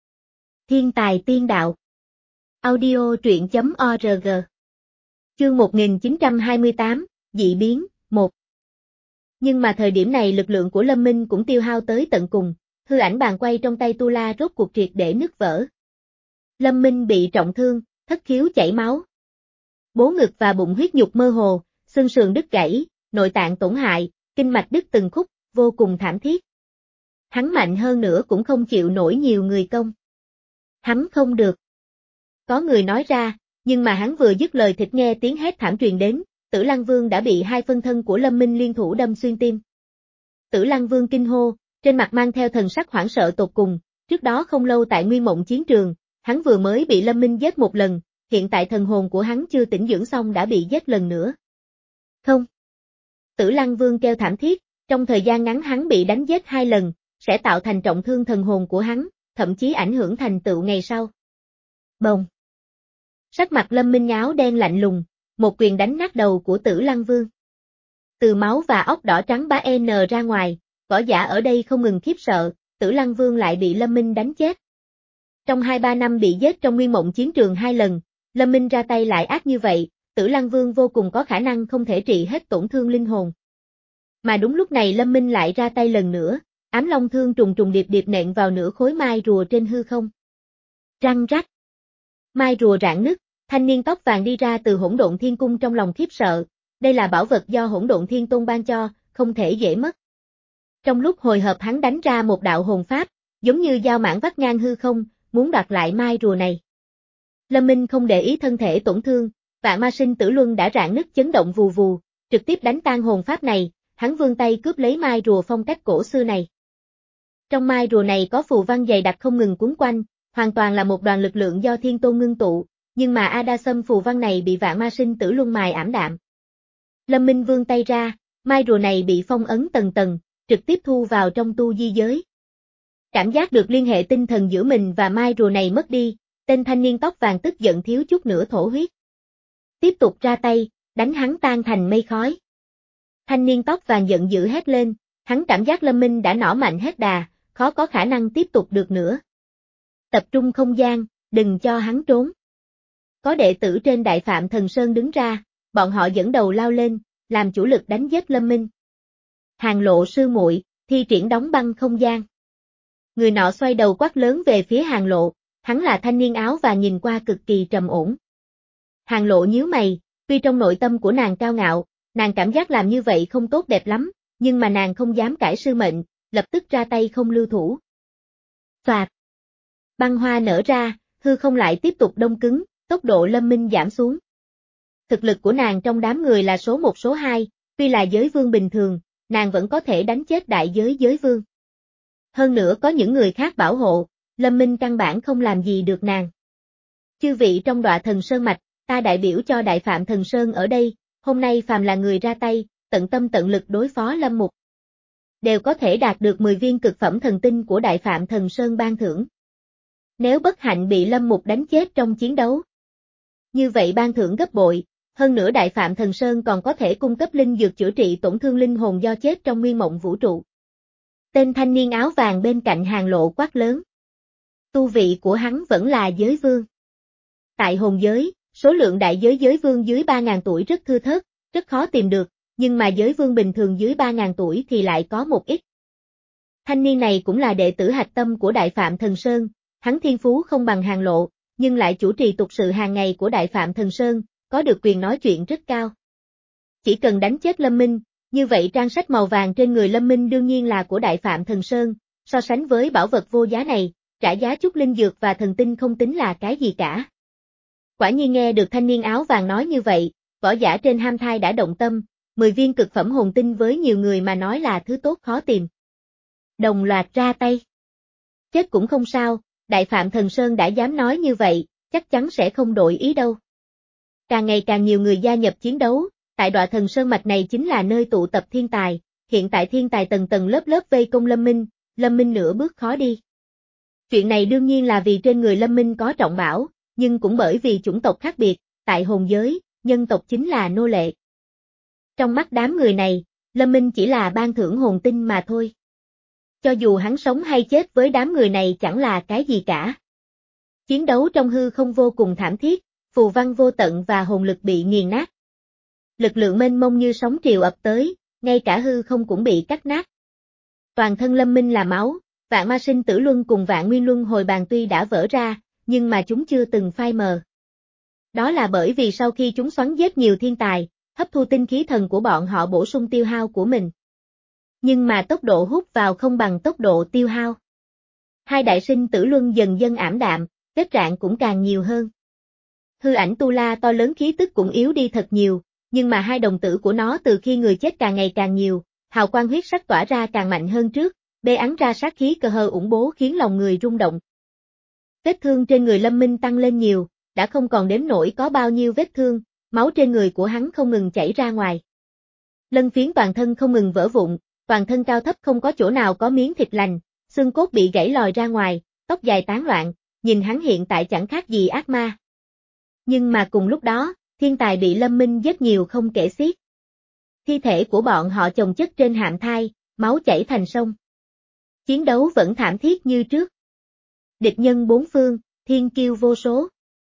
Thiên tài tiên đạo. Audio truyện chấm org. Chương một nghìn chín trăm hai mươi tám, dị biến, một. Nhưng mà thời điểm này lực lượng của Lâm Minh cũng tiêu hao tới tận cùng, hư ảnh bàn quay trong tay Tu La rốt cuộc triệt để nứt vỡ. Lâm Minh bị trọng thương, thất khiếu chảy máu. Bố ngực và bụng huyết nhục mơ hồ, xương sườn đứt gãy, nội tạng tổn hại, kinh mạch đứt từng khúc, vô cùng thảm thiết. Hắn mạnh hơn nữa cũng không chịu nổi nhiều người công. Hắn không được. Có người nói ra, nhưng mà hắn vừa dứt lời thịt nghe tiếng hét thảm truyền đến, Tử Lăng Vương đã bị hai phân thân của Lâm Minh liên thủ đâm xuyên tim. Tử Lăng Vương kinh hô, trên mặt mang theo thần sắc hoảng sợ tột cùng, trước đó không lâu tại Nguyên Mộng chiến trường, hắn vừa mới bị Lâm Minh giết một lần, hiện tại thần hồn của hắn chưa tĩnh dưỡng xong đã bị giết lần nữa. Không. Tử Lăng Vương kêu thảm thiết, trong thời gian ngắn hắn bị đánh giết hai lần, sẽ tạo thành trọng thương thần hồn của hắn, thậm chí ảnh hưởng thành tựu ngày sau. Bồng. Sắc mặt Lâm Minh áo đen lạnh lùng, một quyền đánh nát đầu của Tử Lăng Vương. Từ máu và óc đỏ trắng ba N ra ngoài, võ giả ở đây không ngừng khiếp sợ, Tử Lăng Vương lại bị Lâm Minh đánh chết. Trong hai ba năm bị giết trong Nguyên Mộng chiến trường hai lần, Lâm Minh ra tay lại ác như vậy, Tử Lăng Vương vô cùng có khả năng không thể trị hết tổn thương linh hồn. Mà đúng lúc này Lâm Minh lại ra tay lần nữa, ám long thương trùng trùng điệp điệp nện vào nửa khối mai rùa trên hư không. Răng rắc. Mai rùa rạn nứt, thanh niên tóc vàng đi ra từ Hỗn Độn Thiên Cung trong lòng khiếp sợ, đây là bảo vật do Hỗn Độn Thiên Tôn ban cho, không thể dễ mất. Trong lúc hồi hộp hắn đánh ra một đạo hồn pháp, giống như dao mãng vắt ngang hư không, muốn đoạt lại mai rùa này. Lâm Minh không để ý thân thể tổn thương, Vạn Ma Sinh Tử Luân đã rạn nứt chấn động vù vù, trực tiếp đánh tan hồn pháp này, hắn vươn tay cướp lấy mai rùa phong cách cổ xưa này. Trong mai rùa này có phù văn dày đặc không ngừng cuốn quanh, hoàn toàn là một đoàn lực lượng do Thiên Tôn ngưng tụ, nhưng mà A Đa Sâm phù văn này bị Vạn Ma Sinh Tử Luân mài ảm đạm. Lâm Minh vươn tay ra, mai rùa này bị phong ấn tầng tầng, trực tiếp thu vào trong tu di giới. Cảm giác được liên hệ tinh thần giữa mình và mai rùa này mất đi, tên thanh niên tóc vàng tức giận thiếu chút nữa thổ huyết. Tiếp tục ra tay, đánh hắn tan thành mây khói. Thanh niên tóc vàng giận dữ hét lên, hắn cảm giác Lâm Minh đã nỏ mạnh hết đà, khó có khả năng tiếp tục được nữa. Tập trung không gian, đừng cho hắn trốn. Có đệ tử trên Đại Phạm Thần Sơn đứng ra, bọn họ dẫn đầu lao lên, làm chủ lực đánh giết Lâm Minh. Hàng Lộ sư muội, thi triển đóng băng không gian. Người nọ xoay đầu quát lớn về phía Hàng Lộ, hắn là thanh niên áo và nhìn qua cực kỳ trầm ổn. Hàng Lộ nhíu mày, tuy trong nội tâm của nàng cao ngạo, nàng cảm giác làm như vậy không tốt đẹp lắm, nhưng mà nàng không dám cãi sư mệnh, lập tức ra tay không lưu thủ. Phạt. Băng hoa nở ra, hư không lại tiếp tục đông cứng, tốc độ Lâm Minh giảm xuống. Thực lực của nàng trong đám người là số một số hai, tuy là giới vương bình thường, nàng vẫn có thể đánh chết đại giới giới vương. Hơn nữa có những người khác bảo hộ, Lâm Minh căn bản không làm gì được nàng. Chư vị trong Đọa Thần Sơn mạch, ta đại biểu cho Đại Phạm Thần Sơn ở đây, hôm nay phàm là người ra tay, tận tâm tận lực đối phó Lâm Mục, đều có thể đạt được mười viên cực phẩm thần tinh của Đại Phạm Thần Sơn ban thưởng. Nếu bất hạnh bị Lâm Mục đánh chết trong chiến đấu, như vậy ban thưởng gấp bội, hơn nữa Đại Phạm Thần Sơn còn có thể cung cấp linh dược chữa trị tổn thương linh hồn do chết trong nguyên mộng vũ trụ. Tên thanh niên áo vàng bên cạnh Hàng Lộ quát lớn. Tu vị của hắn vẫn là giới vương. Tại hồn giới, số lượng đại giới giới vương dưới ba nghìn tuổi rất thưa thớt, rất khó tìm được, nhưng mà giới vương bình thường dưới ba nghìn tuổi thì lại có một ít. Thanh niên này cũng là đệ tử hạch tâm của Đại Phạm Thần Sơn, hắn thiên phú không bằng Hàng Lộ, nhưng lại chủ trì tục sự hàng ngày của Đại Phạm Thần Sơn, có được quyền nói chuyện rất cao. Chỉ cần đánh chết Lâm Minh, như vậy trang sách màu vàng trên người Lâm Minh đương nhiên là của Đại Phạm Thần Sơn, so sánh với bảo vật vô giá này, trả giá chút linh dược và thần tinh không tính là cái gì cả. Quả nhiên nghe được thanh niên áo vàng nói như vậy, võ giả trên ham thai đã động tâm, mười viên cực phẩm hồn tinh với nhiều người mà nói là thứ tốt khó tìm. Đồng loạt ra tay. Chết cũng không sao, Đại Phạm Thần Sơn đã dám nói như vậy, chắc chắn sẽ không đổi ý đâu. Càng ngày càng nhiều người gia nhập chiến đấu, tại Đọa Thần Sơn mạch này chính là nơi tụ tập thiên tài, hiện tại thiên tài tầng tầng lớp lớp vây công Lâm Minh, Lâm Minh nửa bước khó đi. Chuyện này đương nhiên là vì trên người Lâm Minh có trọng bảo, nhưng cũng bởi vì chủng tộc khác biệt, tại hồn giới, nhân tộc chính là nô lệ. Trong mắt đám người này, Lâm Minh chỉ là ban thưởng hồn tinh mà thôi. Cho dù hắn sống hay chết với đám người này chẳng là cái gì cả. Chiến đấu trong hư không vô cùng thảm thiết, phù văn vô tận và hồn lực bị nghiền nát. Lực lượng mênh mông như sóng triều ập tới, ngay cả hư không cũng bị cắt nát. Toàn thân Lâm Minh là máu, Vạn Ma Sinh Tử Luân cùng Vạn Nguyên Luân Hồi Bàn tuy đã vỡ ra, nhưng mà chúng chưa từng phai mờ. Đó là bởi vì sau khi chúng xoắn giết nhiều thiên tài, hấp thu tinh khí thần của bọn họ bổ sung tiêu hao của mình. Nhưng mà tốc độ hút vào không bằng tốc độ tiêu hao. Hai đại sinh tử luân dần dần ảm đạm, vết rạn cũng càng nhiều hơn. Hư ảnh tu la to lớn khí tức cũng yếu đi thật nhiều, nhưng mà hai đồng tử của nó từ khi người chết càng ngày càng nhiều, hào quang huyết sắc tỏa ra càng mạnh hơn trước, bê ắn ra sát khí cơ hờ ủng bố khiến lòng người rung động. Vết thương trên người Lâm Minh tăng lên nhiều, đã không còn đếm nổi có bao nhiêu vết thương, máu trên người của hắn không ngừng chảy ra ngoài. Lân phiến toàn thân không ngừng vỡ vụn, toàn thân cao thấp không có chỗ nào có miếng thịt lành, xương cốt bị gãy lòi ra ngoài, tóc dài tán loạn, nhìn hắn hiện tại chẳng khác gì ác ma. Nhưng mà cùng lúc đó, thiên tài bị Lâm Minh giết nhiều không kể xiết. Thi thể của bọn họ chồng chất trên hạm thai, máu chảy thành sông. Chiến đấu vẫn thảm thiết như trước. Địch nhân bốn phương, thiên kiêu vô số.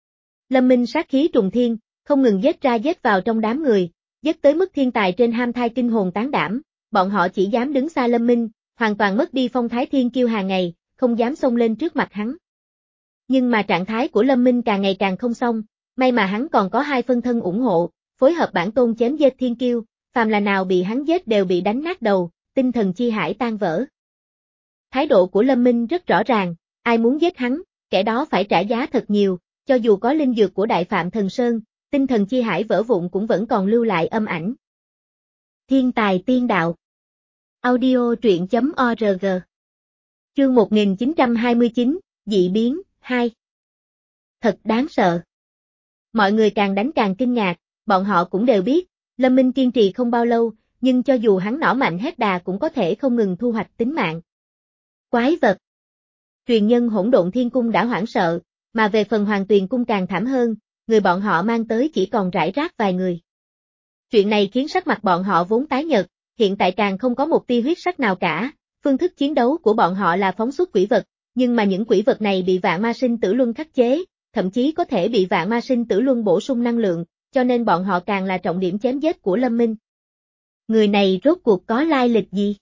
Lâm Minh sát khí trùng thiên, không ngừng giết ra giết vào trong đám người, giết tới mức thiên tài trên ham thai kinh hồn tán đảm, bọn họ chỉ dám đứng xa Lâm Minh, hoàn toàn mất đi phong thái thiên kiêu hàng ngày, không dám xông lên trước mặt hắn. Nhưng mà trạng thái của Lâm Minh càng ngày càng không xong, may mà hắn còn có hai phân thân ủng hộ, phối hợp bản tôn chém giết thiên kiêu, phàm là nào bị hắn giết đều bị đánh nát đầu, tinh thần chi hải tan vỡ. Thái độ của Lâm Minh rất rõ ràng, ai muốn giết hắn, kẻ đó phải trả giá thật nhiều, cho dù có linh dược của Đại Phạm Thần Sơn, tinh thần chi hải vỡ vụn cũng vẫn còn lưu lại âm ảnh. Thiên tài tiên đạo. Audio truyện chấm org. Chương một nghìn chín trăm hai mươi chín, dị biến, hai. Thật đáng sợ. Mọi người càng đánh càng kinh ngạc, bọn họ cũng đều biết, Lâm Minh kiên trì không bao lâu, nhưng cho dù hắn nỏ mạnh hết đà cũng có thể không ngừng thu hoạch tính mạng. Quái vật. Truyền nhân Hỗn Độn Thiên Cung đã hoảng sợ, mà về phần Hoàng Tuyền Cung càng thảm hơn, người bọn họ mang tới chỉ còn rải rác vài người. Chuyện này khiến sắc mặt bọn họ vốn tái nhợt, hiện tại càng không có một tia huyết sắc nào cả, phương thức chiến đấu của bọn họ là phóng xuất quỷ vật, nhưng mà những quỷ vật này bị vạn ma sinh tử luân khắc chế, thậm chí có thể bị vạn ma sinh tử luân bổ sung năng lượng, cho nên bọn họ càng là trọng điểm chém giết của Lâm Minh. Người này rốt cuộc có lai lịch gì?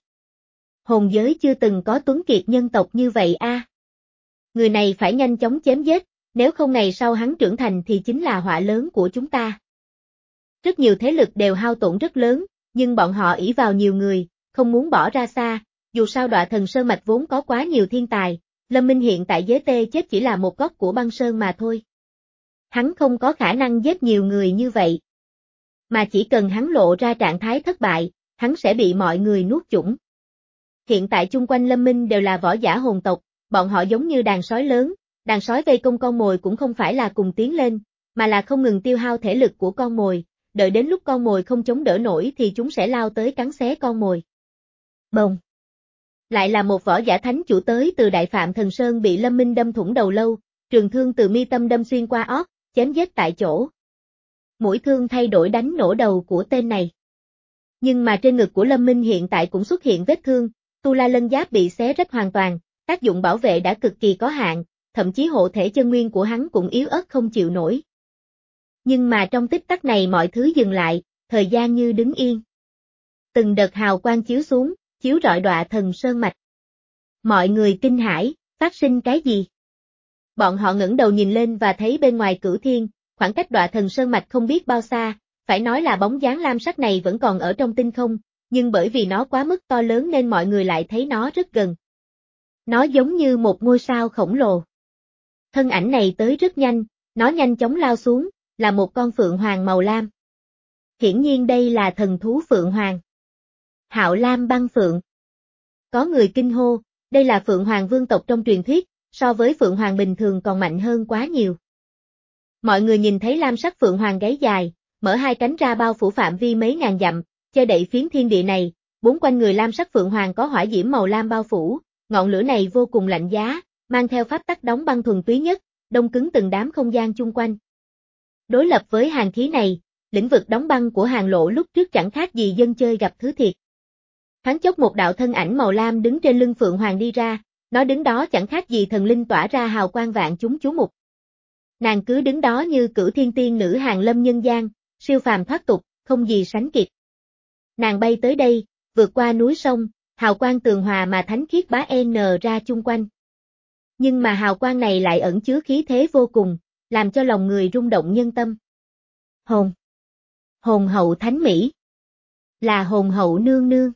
Hồn giới chưa từng có tuấn kiệt nhân tộc như vậy a. À. Người này phải nhanh chóng chém giết, nếu không ngày sau hắn trưởng thành thì chính là họa lớn của chúng ta. Rất nhiều thế lực đều hao tổn rất lớn, nhưng bọn họ ỷ vào nhiều người, không muốn bỏ ra xa, dù sao Đọa Thần Sơn Mạch vốn có quá nhiều thiên tài, Lâm Minh hiện tại giới tê chết chỉ là một góc của băng sơn mà thôi. Hắn không có khả năng giết nhiều người như vậy. Mà chỉ cần hắn lộ ra trạng thái thất bại, hắn sẽ bị mọi người nuốt chửng. Hiện tại chung quanh Lâm Minh đều là võ giả hồn tộc, bọn họ giống như đàn sói lớn, đàn sói vây công con mồi cũng không phải là cùng tiến lên, mà là không ngừng tiêu hao thể lực của con mồi, đợi đến lúc con mồi không chống đỡ nổi thì chúng sẽ lao tới cắn xé con mồi. Bồng! Lại là một võ giả thánh chủ tới từ Đại Phạm Thần Sơn bị Lâm Minh đâm thủng đầu lâu, trường thương từ mi tâm đâm xuyên qua óc, chém giết tại chỗ. Mũi thương thay đổi đánh nổ đầu của tên này. Nhưng mà trên ngực của Lâm Minh hiện tại cũng xuất hiện vết thương, tu la lân giáp bị xé rách hoàn toàn, tác dụng bảo vệ đã cực kỳ có hạn, thậm chí hộ thể chân nguyên của hắn cũng yếu ớt không chịu nổi. Nhưng mà trong tích tắc này mọi thứ dừng lại, thời gian như đứng yên. Từng đợt hào quang chiếu xuống, chiếu rọi Đọa Thần Sơn Mạch. Mọi người kinh hãi, phát sinh cái gì? Bọn họ ngẩng đầu nhìn lên và thấy bên ngoài Cửu Thiên, khoảng cách Đọa Thần Sơn Mạch không biết bao xa, phải nói là bóng dáng lam sắc này vẫn còn ở trong tinh không, nhưng bởi vì nó quá mức to lớn nên mọi người lại thấy nó rất gần. Nó giống như một ngôi sao khổng lồ. Thân ảnh này tới rất nhanh, nó nhanh chóng lao xuống, là một con phượng hoàng màu lam. Hiển nhiên đây là thần thú phượng hoàng. Hạo Lam băng phượng. Có người kinh hô, đây là phượng hoàng vương tộc trong truyền thuyết, so với phượng hoàng bình thường còn mạnh hơn quá nhiều. Mọi người nhìn thấy lam sắc phượng hoàng gáy dài, mở hai cánh ra bao phủ phạm vi mấy ngàn dặm, che đậy phiến thiên địa này, bốn quanh người lam sắc phượng hoàng có hỏa diễm màu lam bao phủ, ngọn lửa này vô cùng lạnh giá, mang theo pháp tắc đóng băng thuần túy nhất, đông cứng từng đám không gian chung quanh. Đối lập với hàn khí này, lĩnh vực đóng băng của Hàn Lộ lúc trước chẳng khác gì dân chơi gặp thứ thiệt. Thoáng chốc một đạo thân ảnh màu lam đứng trên lưng phượng hoàng đi ra, nó đứng đó chẳng khác gì thần linh tỏa ra hào quang vạn chúng chú mục. Nàng cứ đứng đó như Cửu Thiên tiên nữ hàng lâm nhân gian, siêu phàm thoát tục, không gì sánh kịp. Nàng bay tới đây, vượt qua núi sông, hào quang tường hòa mà thánh khiết bá n ra chung quanh. Nhưng mà hào quang này lại ẩn chứa khí thế vô cùng, làm cho lòng người rung động nhân tâm. Hồn. Hồn hậu thánh mỹ. Là hồn hậu nương nương.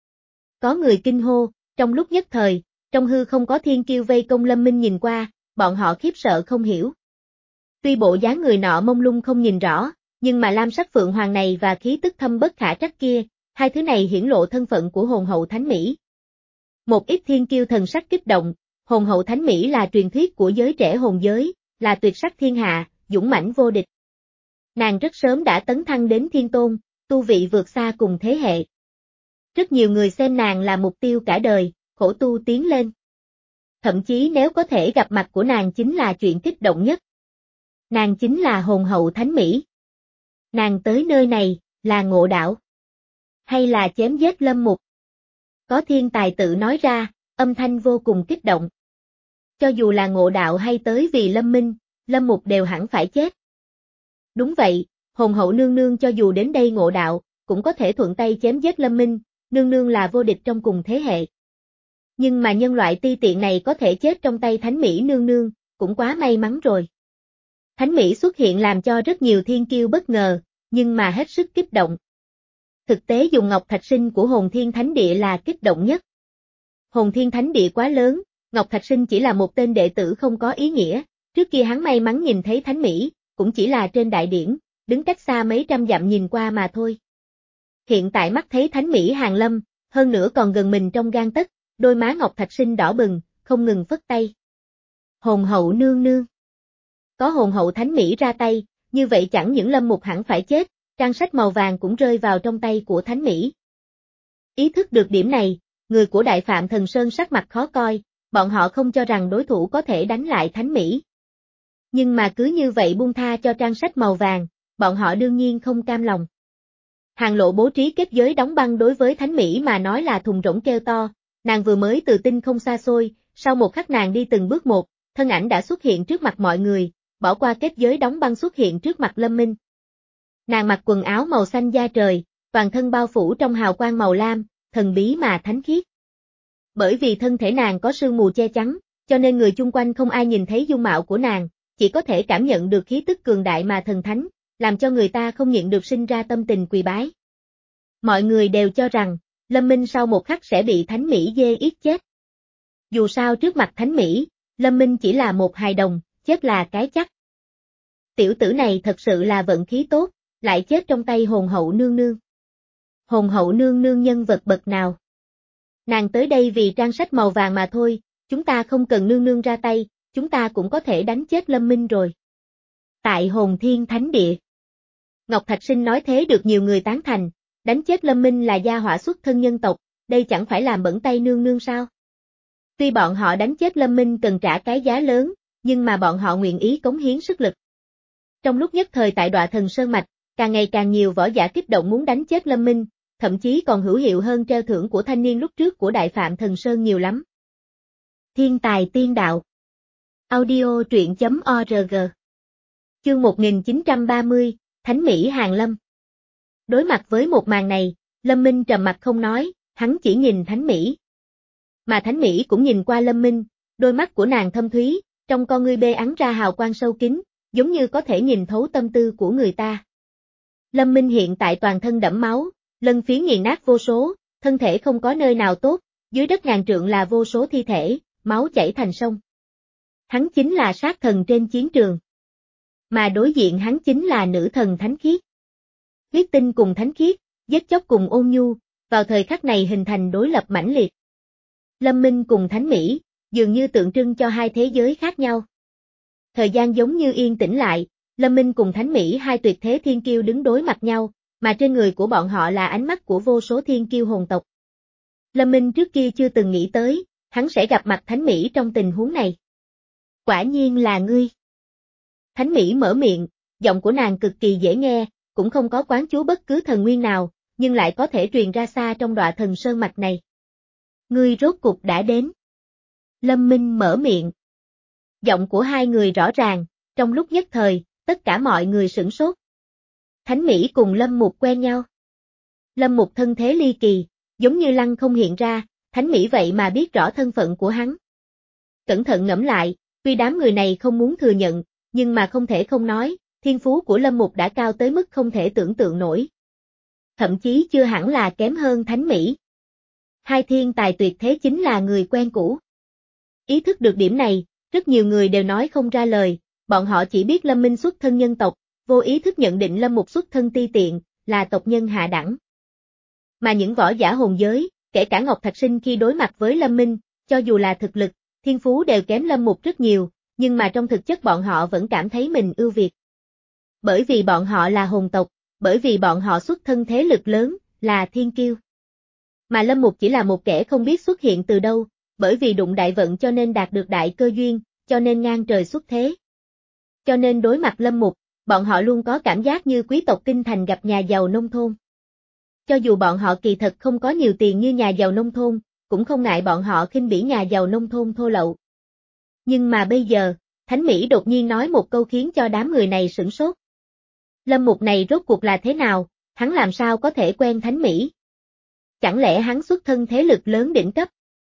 Có người kinh hô, trong lúc nhất thời, trong hư không có thiên kiêu vây công Lâm Minh nhìn qua, bọn họ khiếp sợ không hiểu. Tuy bộ dáng người nọ mông lung không nhìn rõ, nhưng mà lam sắc phượng hoàng này và khí tức thâm bất khả trắc kia, hai thứ này hiển lộ thân phận của hồn hậu thánh mỹ. Một ít thiên kiêu thần sắc kích động, hồn hậu thánh mỹ là truyền thuyết của giới trẻ hồn giới, là tuyệt sắc thiên hạ, dũng mãnh vô địch. Nàng rất sớm đã tấn thăng đến thiên tôn, tu vị vượt xa cùng thế hệ. Rất nhiều người xem nàng là mục tiêu cả đời, khổ tu tiến lên. Thậm chí nếu có thể gặp mặt của nàng chính là chuyện kích động nhất. Nàng chính là hồn hậu thánh mỹ. Nàng tới nơi này, là ngộ đạo. Hay là chém giết Lâm Mục? Có thiên tài tự nói ra, âm thanh vô cùng kích động. Cho dù là ngộ đạo hay tới vì Lâm Minh, Lâm Mục đều hẳn phải chết. Đúng vậy, hồn hậu nương nương cho dù đến đây ngộ đạo, cũng có thể thuận tay chém giết Lâm Minh, nương nương là vô địch trong cùng thế hệ. Nhưng mà nhân loại ti tiện này có thể chết trong tay Thánh Mỹ nương nương, cũng quá may mắn rồi. Thánh Mỹ xuất hiện làm cho rất nhiều thiên kiêu bất ngờ, nhưng mà hết sức kích động. Thực tế dùng Ngọc Thạch Sinh của Hồn Thiên Thánh Địa là kích động nhất. Hồn Thiên Thánh Địa quá lớn, Ngọc Thạch Sinh chỉ là một tên đệ tử không có ý nghĩa, trước kia hắn may mắn nhìn thấy Thánh Mỹ, cũng chỉ là trên đại điển, đứng cách xa mấy trăm dặm nhìn qua mà thôi. Hiện tại mắt thấy Thánh Mỹ hàng lâm, hơn nữa còn gần mình trong gang tấc, đôi má Ngọc Thạch Sinh đỏ bừng, không ngừng phất tay. Hồn hậu nương nương. Có hồn hậu Thánh Mỹ ra tay, như vậy chẳng những Lâm Mục hẳn phải chết, trang sách màu vàng cũng rơi vào trong tay của Thánh Mỹ. Ý thức được điểm này, người của Đại Phạm Thần Sơn sắc mặt khó coi, bọn họ không cho rằng đối thủ có thể đánh lại Thánh Mỹ. Nhưng mà cứ như vậy buông tha cho trang sách màu vàng, bọn họ đương nhiên không cam lòng. Hàng Lộ bố trí kết giới đóng băng đối với Thánh Mỹ mà nói là thùng rỗng kêu to, nàng vừa mới từ tinh không xa xôi, sau một khắc nàng đi từng bước một, thân ảnh đã xuất hiện trước mặt mọi người, bỏ qua kết giới đóng băng xuất hiện trước mặt Lâm Minh. Nàng mặc quần áo màu xanh da trời, toàn thân bao phủ trong hào quang màu lam, thần bí mà thánh khiết. Bởi vì thân thể nàng có sương mù che chắn, cho nên người chung quanh không ai nhìn thấy dung mạo của nàng, chỉ có thể cảm nhận được khí tức cường đại mà thần thánh, làm cho người ta không nhịn được sinh ra tâm tình quỳ bái. Mọi người đều cho rằng, Lâm Minh sau một khắc sẽ bị Thánh Mỹ dê yết chết. Dù sao trước mặt Thánh Mỹ, Lâm Minh chỉ là một hài đồng, chết là cái chắc. Tiểu tử này thật sự là vận khí tốt, lại chết trong tay hồn hậu nương nương. Hồn hậu nương nương nhân vật bậc nào? Nàng tới đây vì trang sách màu vàng mà thôi, chúng ta không cần nương nương ra tay, chúng ta cũng có thể đánh chết Lâm Minh rồi. Tại Hồn Thiên Thánh Địa. Ngọc Thạch Sinh nói thế được nhiều người tán thành, đánh chết Lâm Minh là gia họa xuất thân nhân tộc, đây chẳng phải làm bẩn tay nương nương sao? Tuy bọn họ đánh chết Lâm Minh cần trả cái giá lớn, nhưng mà bọn họ nguyện ý cống hiến sức lực. Trong lúc nhất thời tại Đoạ Thần Sơn Mạch, càng ngày càng nhiều võ giả kích động muốn đánh chết Lâm Minh, thậm chí còn hữu hiệu hơn treo thưởng của thanh niên lúc trước của Đại Phạm Thần Sơn nhiều lắm. Thiên tài tiên đạo. Audio truyện chấm org. Chương một nghìn chín trăm ba mươi, Thánh Mỹ hàng lâm. Đối mặt với một màn này, Lâm Minh trầm mặt không nói, hắn chỉ nhìn Thánh Mỹ. Mà Thánh Mỹ cũng nhìn qua Lâm Minh, đôi mắt của nàng thâm thúy, trong con ngươi bê ắn ra hào quang sâu kín, giống như có thể nhìn thấu tâm tư của người ta. Lâm Minh hiện tại toàn thân đẫm máu, lân phiến nghiền nát vô số, thân thể không có nơi nào tốt, dưới đất ngàn trượng là vô số thi thể, máu chảy thành sông. Hắn chính là sát thần trên chiến trường. Mà đối diện hắn chính là nữ thần thánh khiết. Huyết tinh cùng thánh khiết, giết chóc cùng ôn nhu, vào thời khắc này hình thành đối lập mãnh liệt. Lâm Minh cùng Thánh Mỹ, dường như tượng trưng cho hai thế giới khác nhau. Thời gian giống như yên tĩnh lại, Lâm Minh cùng Thánh Mỹ hai tuyệt thế thiên kiêu đứng đối mặt nhau, mà trên người của bọn họ là ánh mắt của vô số thiên kiêu hồn tộc. Lâm Minh trước kia chưa từng nghĩ tới, hắn sẽ gặp mặt Thánh Mỹ trong tình huống này. Quả nhiên là ngươi. Thánh Mỹ mở miệng, giọng của nàng cực kỳ dễ nghe, cũng không có quán chú bất cứ thần nguyên nào, nhưng lại có thể truyền ra xa trong Đoạ Thần Sơn Mạch này. Ngươi rốt cục đã đến. Lâm Minh mở miệng. Giọng của hai người rõ ràng, trong lúc nhất thời, tất cả mọi người sửng sốt. Thánh Mỹ cùng Lâm Mục quen nhau. Lâm Mục thân thế ly kỳ, giống như lăng không hiện ra, Thánh Mỹ vậy mà biết rõ thân phận của hắn. Cẩn thận ngẫm lại, tuy đám người này không muốn thừa nhận, nhưng mà không thể không nói, thiên phú của Lâm Mục đã cao tới mức không thể tưởng tượng nổi. Thậm chí chưa hẳn là kém hơn Thánh Mỹ. Hai thiên tài tuyệt thế chính là người quen cũ. Ý thức được điểm này, rất nhiều người đều nói không ra lời, bọn họ chỉ biết Lâm Minh xuất thân nhân tộc, vô ý thức nhận định Lâm Mục xuất thân ti tiện, là tộc nhân hạ đẳng. Mà những võ giả hồn giới, kể cả Ngọc Thạch Sinh khi đối mặt với Lâm Minh, cho dù là thực lực, thiên phú đều kém Lâm Mục rất nhiều, nhưng mà trong thực chất bọn họ vẫn cảm thấy mình ưu việt. Bởi vì bọn họ là hồn tộc, bởi vì bọn họ xuất thân thế lực lớn, là thiên kiêu. Mà Lâm Mục chỉ là một kẻ không biết xuất hiện từ đâu, bởi vì đụng đại vận cho nên đạt được đại cơ duyên, cho nên ngang trời xuất thế. Cho nên đối mặt Lâm Mục, bọn họ luôn có cảm giác như quý tộc kinh thành gặp nhà giàu nông thôn. Cho dù bọn họ kỳ thật không có nhiều tiền như nhà giàu nông thôn, cũng không ngại bọn họ khinh bỉ nhà giàu nông thôn thô lậu. Nhưng mà bây giờ, Thánh Mỹ đột nhiên nói một câu khiến cho đám người này sửng sốt. Lâm Mục này rốt cuộc là thế nào, hắn làm sao có thể quen Thánh Mỹ? Chẳng lẽ hắn xuất thân thế lực lớn đỉnh cấp?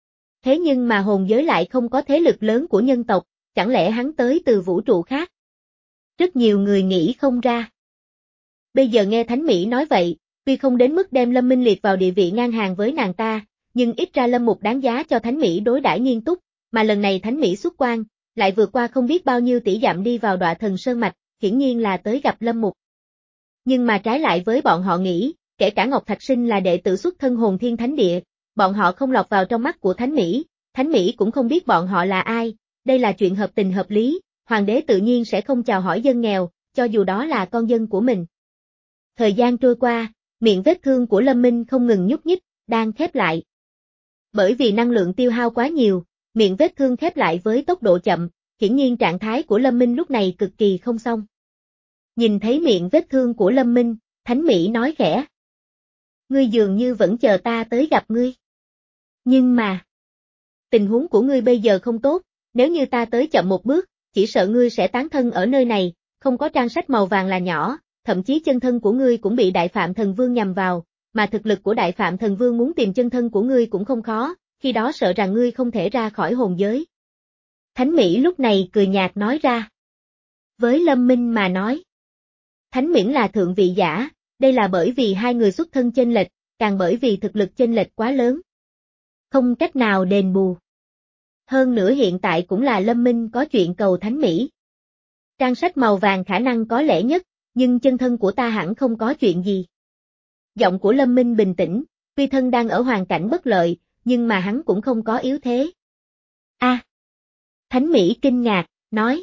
Thế nhưng mà hồn giới lại không có thế lực lớn của nhân tộc, chẳng lẽ hắn tới từ vũ trụ khác? Rất nhiều người nghĩ không ra. Bây giờ nghe Thánh Mỹ nói vậy, tuy không đến mức đem Lâm Minh liệt vào địa vị ngang hàng với nàng ta, nhưng ít ra Lâm Mục đáng giá cho Thánh Mỹ đối đãi nghiêm túc, mà lần này Thánh Mỹ xuất quan, lại vượt qua không biết bao nhiêu tỷ dặm đi vào Đọa Thần Sơn Mạch, hiển nhiên là tới gặp Lâm Mục. Nhưng mà trái lại với bọn họ nghĩ, kể cả Ngọc Thạch Sinh là đệ tử xuất thân Hồn Thiên Thánh Địa, bọn họ không lọt vào trong mắt của Thánh Mỹ, Thánh Mỹ cũng không biết bọn họ là ai, đây là chuyện hợp tình hợp lý, hoàng đế tự nhiên sẽ không chào hỏi dân nghèo, cho dù đó là con dân của mình. Thời gian trôi qua, miệng vết thương của Lâm Minh không ngừng nhúc nhích, đang khép lại. Bởi vì năng lượng tiêu hao quá nhiều, miệng vết thương khép lại với tốc độ chậm, hiển nhiên trạng thái của Lâm Minh lúc này cực kỳ không xong. Nhìn thấy miệng vết thương của Lâm Minh, Thánh Mỹ nói khẽ. Ngươi dường như vẫn chờ ta tới gặp ngươi. Nhưng mà, tình huống của ngươi bây giờ không tốt, nếu như ta tới chậm một bước, chỉ sợ ngươi sẽ tán thân ở nơi này, không có trang sách màu vàng là nhỏ, thậm chí chân thân của ngươi cũng bị Đại Phạm Thần Vương nhằm vào, mà thực lực của Đại Phạm Thần Vương muốn tìm chân thân của ngươi cũng không khó, khi đó sợ rằng ngươi không thể ra khỏi hồn giới. Thánh Mỹ lúc này cười nhạt nói ra. Với Lâm Minh mà nói, Thánh Miễn là thượng vị giả, đây là bởi vì hai người xuất thân chênh lệch, càng bởi vì thực lực chênh lệch quá lớn. Không cách nào đền bù. Hơn nữa hiện tại cũng là Lâm Minh có chuyện cầu Thánh Mỹ. Trang sách màu vàng khả năng có lẽ nhất, nhưng chân thân của ta hẳn không có chuyện gì. Giọng của Lâm Minh bình tĩnh, tuy thân đang ở hoàn cảnh bất lợi, nhưng mà hắn cũng không có yếu thế. A, à, Thánh Mỹ kinh ngạc, nói.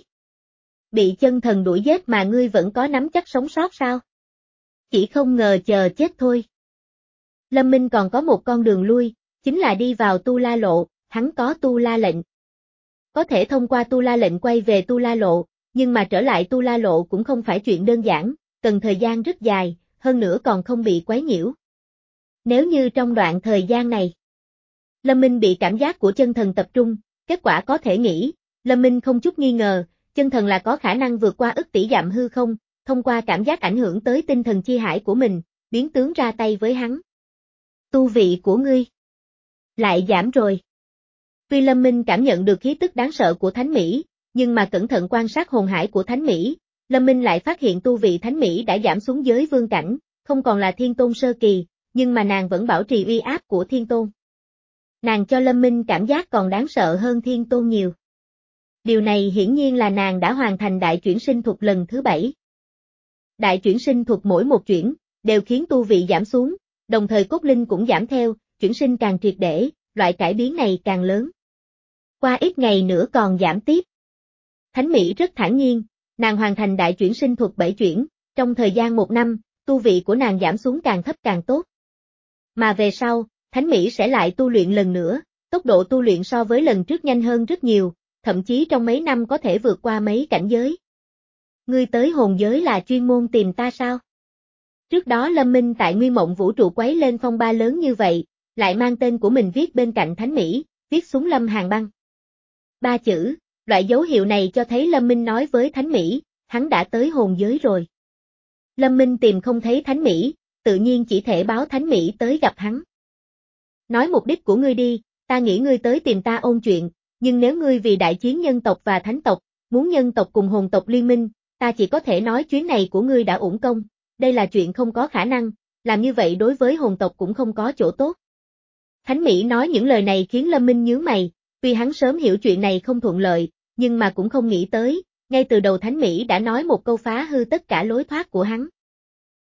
Bị chân thần đuổi giết mà ngươi vẫn có nắm chắc sống sót sao? Chỉ không ngờ chờ chết thôi. Lâm Minh còn có một con đường lui, chính là đi vào Tu La Lộ, hắn có Tu La lệnh. Có thể thông qua Tu La lệnh quay về Tu La Lộ, nhưng mà trở lại Tu La Lộ cũng không phải chuyện đơn giản, cần thời gian rất dài, hơn nữa còn không bị quấy nhiễu. Nếu như trong đoạn thời gian này, Lâm Minh bị cảm giác của chân thần tập trung, kết quả có thể nghĩ, Lâm Minh không chút nghi ngờ, chân thần là có khả năng vượt qua ức tỷ dặm hư không, thông qua cảm giác ảnh hưởng tới tinh thần chi hải của mình, biến tướng ra tay với hắn. Tu vị của ngươi lại giảm rồi. Tuy Lâm Minh cảm nhận được khí tức đáng sợ của Thánh Mỹ, nhưng mà cẩn thận quan sát hồn hải của Thánh Mỹ, Lâm Minh lại phát hiện tu vị Thánh Mỹ đã giảm xuống giới vương cảnh, không còn là Thiên Tôn sơ kỳ, nhưng mà nàng vẫn bảo trì uy áp của Thiên Tôn. Nàng cho Lâm Minh cảm giác còn đáng sợ hơn Thiên Tôn nhiều. Điều này hiển nhiên là nàng đã hoàn thành đại chuyển sinh thuật lần thứ bảy. Đại chuyển sinh thuật mỗi một chuyển, đều khiến tu vị giảm xuống, đồng thời cốt linh cũng giảm theo, chuyển sinh càng triệt để, loại cải biến này càng lớn. Qua ít ngày nữa còn giảm tiếp. Thánh Mỹ rất thản nhiên, nàng hoàn thành đại chuyển sinh thuật bảy chuyển, trong thời gian một năm, tu vị của nàng giảm xuống càng thấp càng tốt. Mà về sau, Thánh Mỹ sẽ lại tu luyện lần nữa, tốc độ tu luyện so với lần trước nhanh hơn rất nhiều, thậm chí trong mấy năm có thể vượt qua mấy cảnh giới. Ngươi tới hồn giới là chuyên môn tìm ta sao? Trước đó Lâm Minh tại Nguyên Mộng Vũ trụ quấy lên phong ba lớn như vậy, lại mang tên của mình viết bên cạnh Thánh Mỹ, viết xuống Lâm Hàn Băng. Ba chữ, loại dấu hiệu này cho thấy Lâm Minh nói với Thánh Mỹ, hắn đã tới hồn giới rồi. Lâm Minh tìm không thấy Thánh Mỹ, tự nhiên chỉ thể báo Thánh Mỹ tới gặp hắn. Nói mục đích của ngươi đi, ta nghĩ ngươi tới tìm ta ôn chuyện, nhưng nếu ngươi vì đại chiến nhân tộc và thánh tộc, muốn nhân tộc cùng hồn tộc liên minh, ta chỉ có thể nói chuyến này của ngươi đã uổng công, đây là chuyện không có khả năng, làm như vậy đối với hồn tộc cũng không có chỗ tốt. Thánh Mỹ nói những lời này khiến Lâm Minh nhướng mày, tuy hắn sớm hiểu chuyện này không thuận lợi, nhưng mà cũng không nghĩ tới, ngay từ đầu Thánh Mỹ đã nói một câu phá hư tất cả lối thoát của hắn.